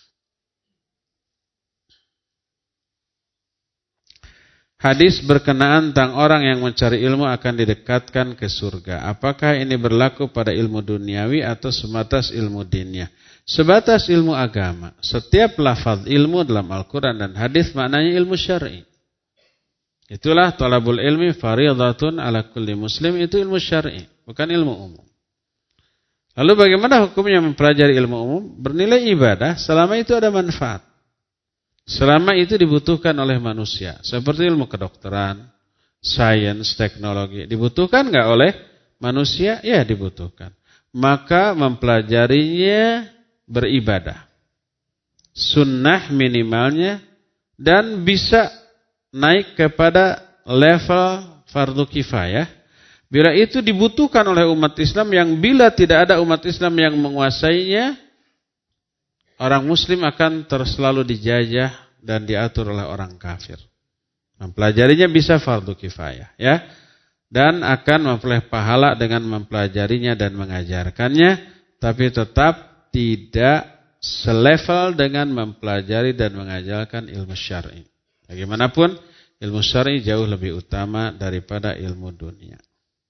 Hadis berkenaan tentang orang yang mencari ilmu akan didekatkan ke surga. Apakah ini berlaku pada ilmu duniawi atau sebatas ilmu diniyah? Sebatas ilmu agama. Setiap lafaz ilmu dalam Al-Quran dan hadis maknanya ilmu syar'i. Itulah talabul ilmi fariidatun ala kulli muslim, itu ilmu syar'i, bukan ilmu umum. Lalu bagaimana hukumnya mempelajari ilmu umum? Bernilai ibadah selama itu ada manfaat. Selama itu dibutuhkan oleh manusia. Seperti ilmu kedokteran, sains, teknologi. Dibutuhkan enggak oleh manusia? Ya, dibutuhkan. Maka mempelajarinya beribadah. Sunnah minimalnya. Dan bisa naik kepada level fardu kifayah. Bila itu dibutuhkan oleh umat Islam yang bila tidak ada umat Islam yang menguasainya, orang muslim akan terus selalu dijajah dan diatur oleh orang kafir. Mempelajarinya bisa fardu kifayah, ya. Dan akan memperoleh pahala dengan mempelajarinya dan mengajarkannya, tapi tetap tidak selevel dengan mempelajari dan mengajarkan ilmu syar'i. Bagaimanapun, ilmu syar'i jauh lebih utama daripada ilmu dunia.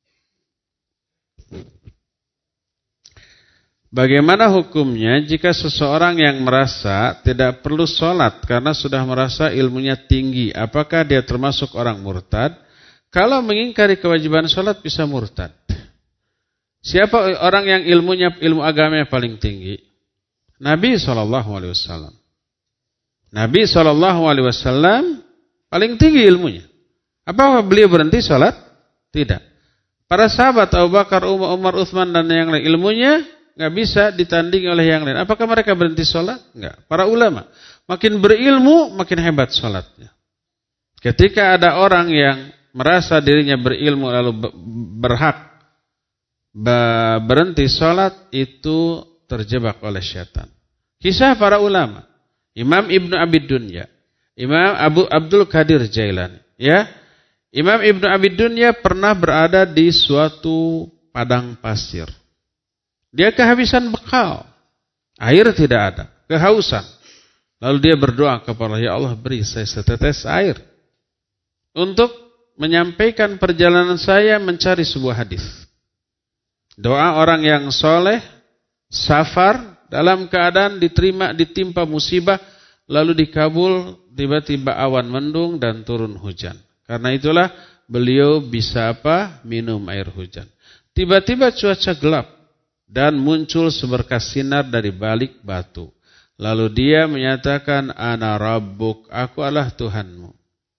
Bagaimana hukumnya jika seseorang yang merasa tidak perlu sholat karena sudah merasa ilmunya tinggi? Apakah dia termasuk orang murtad? Kalau mengingkari kewajiban sholat bisa murtad. Siapa orang yang ilmunya ilmu agamanya paling tinggi? Nabi shallallahu alaihi wasallam. Nabi shallallahu alaihi wasallam paling tinggi ilmunya. Apakah beliau berhenti sholat? Tidak. Para sahabat Abu Bakar, Umar, Umar, Utsman dan yang lain ilmunya nggak bisa ditandingi oleh yang lain. Apakah mereka berhenti sholat? Enggak. Para ulama makin berilmu makin hebat sholatnya. Ketika ada orang yang merasa dirinya berilmu lalu berhak berhenti sholat, itu terjebak oleh syaitan. Kisah para ulama, Imam Ibnu Abi Dunya, Imam Abu Abdul Qadir Jailani, ya. Imam Ibnu Abi Dunya pernah berada di suatu padang pasir. Dia kehabisan bekal. Air tidak ada, kehausan. Lalu dia berdoa kepada Allah, ya Allah beri saya setetes air untuk menyampaikan perjalanan saya mencari sebuah hadis. Doa orang yang soleh, safar, dalam keadaan diterima, ditimpa musibah, lalu dikabul, tiba-tiba awan mendung dan turun hujan. Karena itulah beliau bisa apa? Minum air hujan. Tiba-tiba cuaca gelap dan muncul seberkas sinar dari balik batu. lalu dia menyatakan ana rabbuk, aku adalah Tuhanmu.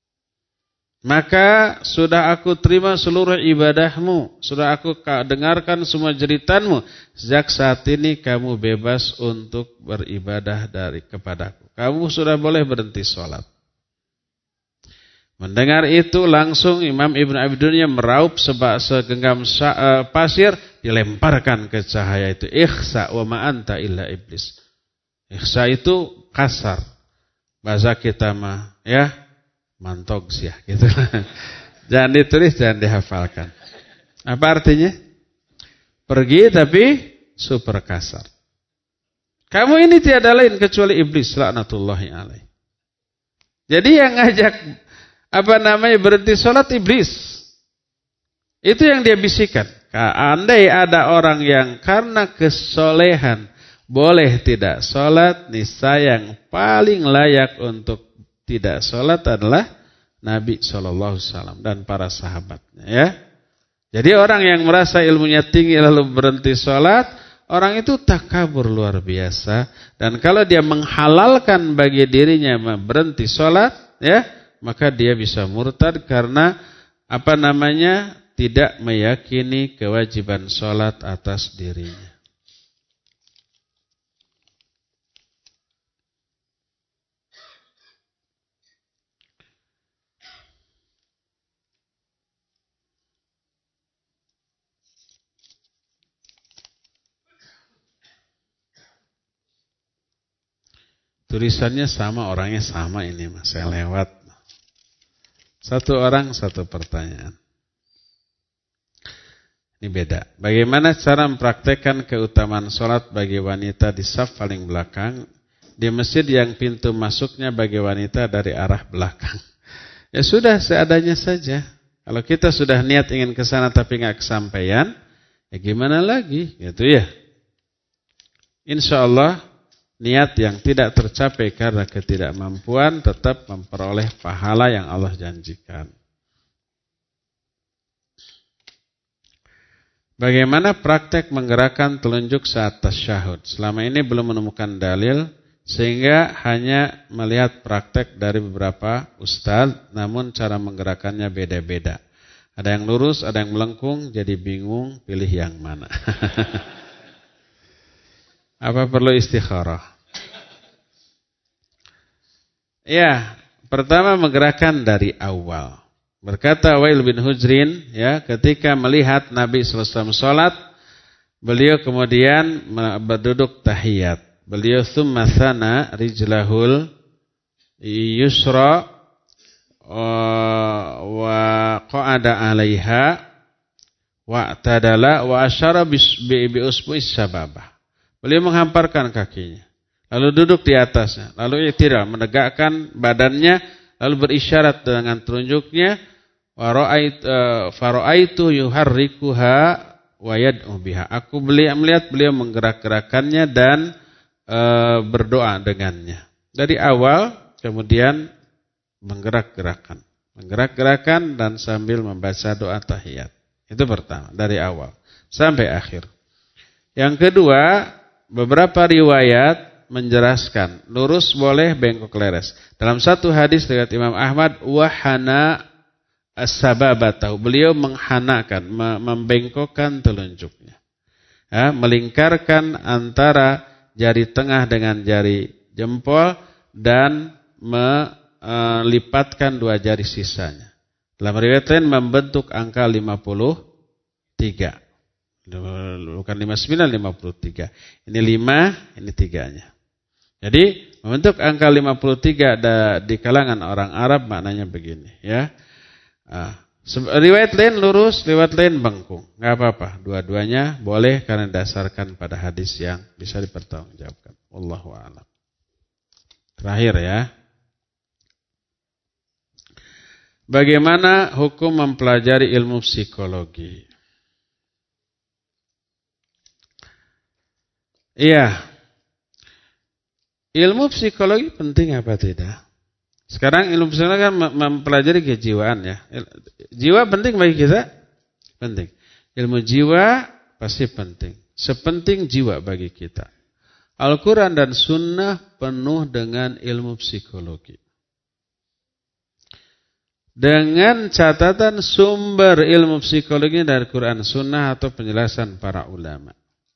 Maka sudah aku terima seluruh ibadahmu, sudah aku dengarkan semua jeritanmu. Sejak saat ini kamu bebas untuk beribadah dari kepadaku. Kamu sudah boleh berhenti sholat. Mendengar itu langsung Imam Ibn Abi Dunya meraup sebab segenggam pasir, dilemparkan ke cahaya itu. Ikhsa wa ma anta illa iblis. Ikhsa itu kasar. Bahasa kita mah ya mantog sih ya gitu. Jangan ditulis, jangan dihafalkan. Apa artinya? Pergi tapi super kasar. Kamu ini tiada lain kecuali iblis laknatullahi alaih. Jadi yang ngajak apa namanya berhenti sholat iblis. Itu yang dia bisikan. Andai ada orang yang karena kesolehan boleh tidak sholat, niscaya yang paling layak untuk tidak sholat adalah Nabi shallallahu alaihi wasallam dan para sahabatnya. Ya. Jadi orang yang merasa ilmunya tinggi lalu berhenti sholat, orang itu takabur luar biasa. Dan kalau dia menghalalkan bagi dirinya berhenti sholat, ya, maka dia bisa murtad karena apa namanya tidak meyakini kewajiban sholat atas dirinya. Tulisannya sama, orangnya sama ini mas, saya lewat. Satu orang, satu pertanyaan. Ini beda. Bagaimana cara mempraktekkan keutamaan sholat bagi wanita di saf paling belakang di masjid yang pintu masuknya bagi wanita dari arah belakang? Ya sudah, seadanya saja. Kalau kita sudah niat ingin ke sana tapi nggak kesampaian, ya gimana lagi? Gitu ya. Insya Allah niat yang tidak tercapai karena ketidakmampuan tetap memperoleh pahala yang Allah janjikan. Bagaimana praktek menggerakkan telunjuk saat tasyahud? Selama ini belum menemukan dalil sehingga hanya melihat praktek dari beberapa ustadz, namun cara menggerakkannya beda-beda. Ada yang lurus, ada yang melengkung, jadi bingung pilih yang mana. Apa perlu istikharah? Ya, pertama menggerakkan dari awal. Berkata Wail bin Hujrin, ya, ketika melihat Nabi sallallahu alaihi wasallam salat, beliau kemudian berduduk tahiyat. Beliau thumma sana rijlahul yusra wa qa'ada 'alaiha wa tadala wa asyara bi usbu'is sababah. Beliau menghamparkan kakinya, lalu duduk di atasnya, lalu i'tidal, menegakkan badannya, lalu berisyarat dengan telunjuknya, wa fara'aitu yuharrikuha wa yad'u biha. Aku melihat beliau menggerak-gerakannya dan e, berdoa dengannya. Dari awal kemudian menggerak-gerakan, menggerak-gerakan dan sambil membaca doa tahiyat. Itu pertama, dari awal sampai akhir. Yang kedua, beberapa riwayat menjelaskan lurus boleh, bengkok leres. Dalam satu hadis riwayat Imam Ahmad, wahana as-sababatahu, beliau menghanakan, membengkokkan telunjuknya, ya, melingkarkan antara jari tengah dengan jari jempol dan melipatkan dua jari sisanya. Dalam riwayat lain membentuk angka lima puluh tiga. Bukan lima puluh sembilan, lima puluh tiga. Ini lima, ini tiganya. Jadi membentuk angka lima puluh tiga di kalangan orang Arab maknanya begini, ya. Nah, riwayat lain lurus, riwayat lain bengkung. Enggak apa-apa, dua-duanya boleh karena dasarkan pada hadis yang bisa dipertanggungjawabkan. Wallahu a'lam. Terakhir ya. Bagaimana hukum mempelajari ilmu psikologi? Iya. Ilmu psikologi penting apa tidak? Sekarang ilmu psikologi kan mempelajari kejiwaan ya. Jiwa penting bagi kita? Penting. Ilmu jiwa pasti penting. Sepenting jiwa bagi kita. Al-Quran dan Sunnah penuh dengan ilmu psikologi. Dengan catatan sumber ilmu psikologi dari Quran Sunnah atau penjelasan para ulama.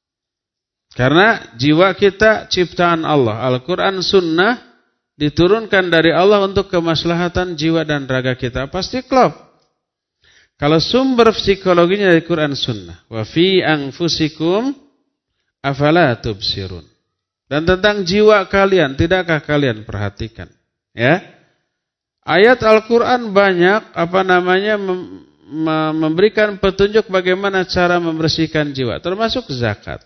Karena jiwa kita ciptaan Allah. Al-Quran Sunnah diturunkan dari Allah untuk kemaslahatan jiwa dan raga kita. Pasti klop. Kalau sumber psikologinya dari Quran Sunnah. Wa fi anfusikum afala tubsirun. Dan tentang jiwa kalian, tidakkah kalian perhatikan? Ya. Ayat Al-Quran banyak apa namanya mem- memberikan petunjuk bagaimana cara membersihkan jiwa, termasuk zakat.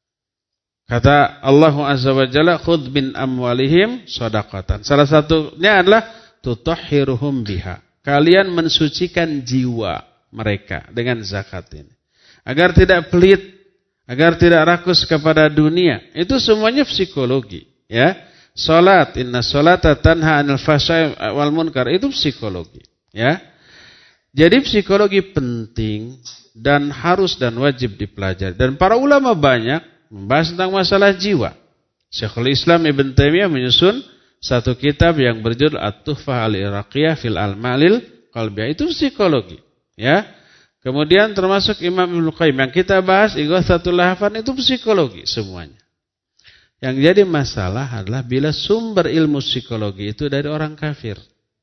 Kata Allah Azza wa Jalla, khudh min amwalihim shadaqatan. Salah satunya adalah tutahhiruhum biha. Kalian mensucikan jiwa mereka dengan zakat ini. Agar tidak pelit, agar tidak rakus kepada dunia. Itu semuanya psikologi, ya. Salat, inna salata tanha 'anil fahsya'i wal munkar, itu psikologi, ya. Jadi psikologi penting dan harus dan wajib dipelajari. Dan para ulama banyak membahas tentang masalah jiwa. Syekhul Islam Ibn Taimiyah menyusun satu kitab yang berjudul At-Tuhfah Al-Iraqiyah fil Al-Ma'lil Qalbiyah, itu psikologi, ya. Kemudian termasuk Imam Ibnu Qayyim yang kita bahas Ighatsatul Lahfan, itu psikologi semuanya. Yang jadi masalah adalah bila sumber ilmu psikologi itu dari orang kafir.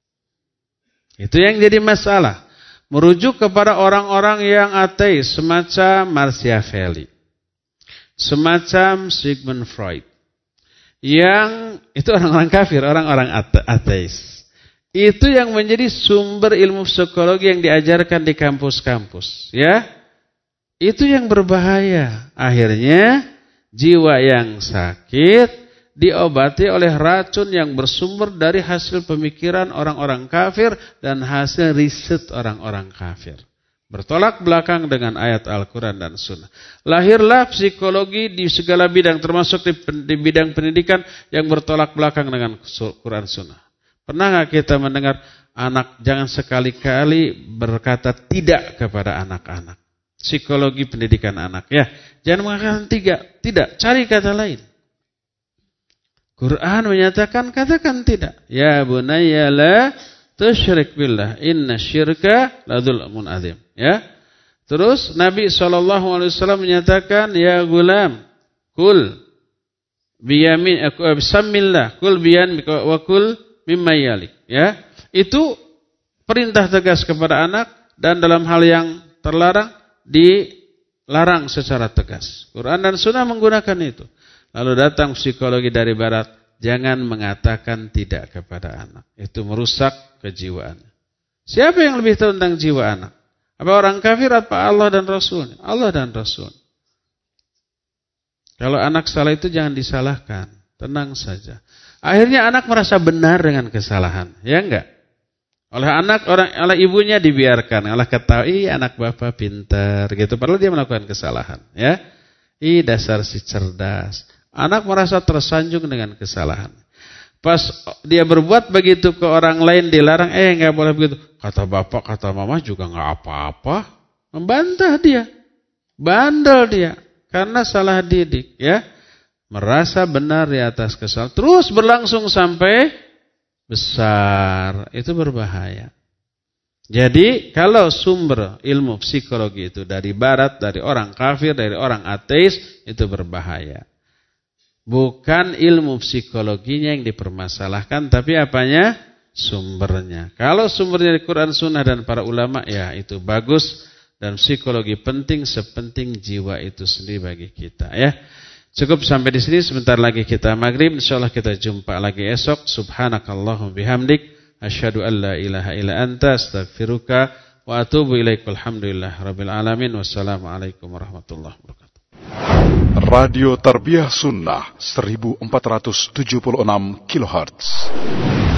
Itu yang jadi masalah. Merujuk kepada orang-orang yang ateis, semacam Machiavelli, semacam Sigmund Freud. Yang itu orang-orang kafir, orang-orang ateis. Itu yang menjadi sumber ilmu psikologi yang diajarkan di kampus-kampus, ya. Itu yang berbahaya. Akhirnya jiwa yang sakit diobati oleh racun yang bersumber dari hasil pemikiran orang-orang kafir dan hasil riset orang-orang kafir. Bertolak belakang dengan ayat Al-Quran dan Sunnah. Lahirlah psikologi di segala bidang, termasuk di, di bidang pendidikan yang bertolak belakang dengan Quran Sunnah. Pernah nggak kita mendengar anak jangan sekali-kali berkata tidak kepada anak-anak? Psikologi pendidikan anak, ya. Jangan mengatakan tiga, tidak, cari kata lain. Quran menyatakan katakan tidak. Ya bunayya la tusyrik billah, inna syirka la dzulmun adzim, ya. Terus Nabi sallallahu alaihi wasallam menyatakan ya gulam, kul biyamin bismillah, kul biyan wa kul mimma yalik, ya. Itu perintah tegas kepada anak dan dalam hal yang terlarang dilarang secara tegas. Quran dan Sunnah menggunakan itu. Lalu datang psikologi dari barat, jangan mengatakan tidak kepada anak. Itu merusak kejiwaan. Siapa yang lebih tahu tentang jiwa anak? Apa orang kafir, apa Allah dan Rasul? Allah dan Rasul. Kalau anak salah itu jangan disalahkan. Tenang saja. Akhirnya anak merasa benar dengan kesalahan. Ya enggak? Oleh anak, orang, oleh ibunya dibiarkan, oleh ketahui anak bapak pintar gitu, padahal dia melakukan kesalahan, ya. Ih, dasar si cerdas. Anak merasa tersanjung dengan kesalahan. Pas dia berbuat begitu ke orang lain dilarang, eh nggak boleh begitu. Kata bapak, kata mama juga nggak apa-apa, membantah dia, bandel dia, karena salah didik, ya. Merasa benar di atas kesalahan, terus berlangsung sampai besar, itu berbahaya. Jadi kalau sumber ilmu psikologi itu dari barat, dari orang kafir, dari orang ateis, itu berbahaya. Bukan ilmu psikologinya yang dipermasalahkan, tapi apanya? Sumbernya. Kalau sumbernya dari Quran Sunnah dan para ulama, ya itu bagus. Dan psikologi penting sepenting jiwa itu sendiri bagi kita, ya. Cukup sampai di sini, sebentar lagi kita maghrib. Insyaallah kita jumpa lagi esok. Subhanakallahumma bihamdik, asyhadu an la ilaha illa anta, astaghfiruka wa atubu ilaik. Alhamdulillah rabbil alamin. Wassalamualaikum warahmatullahi wabarakatuh. Radio Tarbiyah Sunnah seribu empat ratus tujuh puluh enam kilohertz.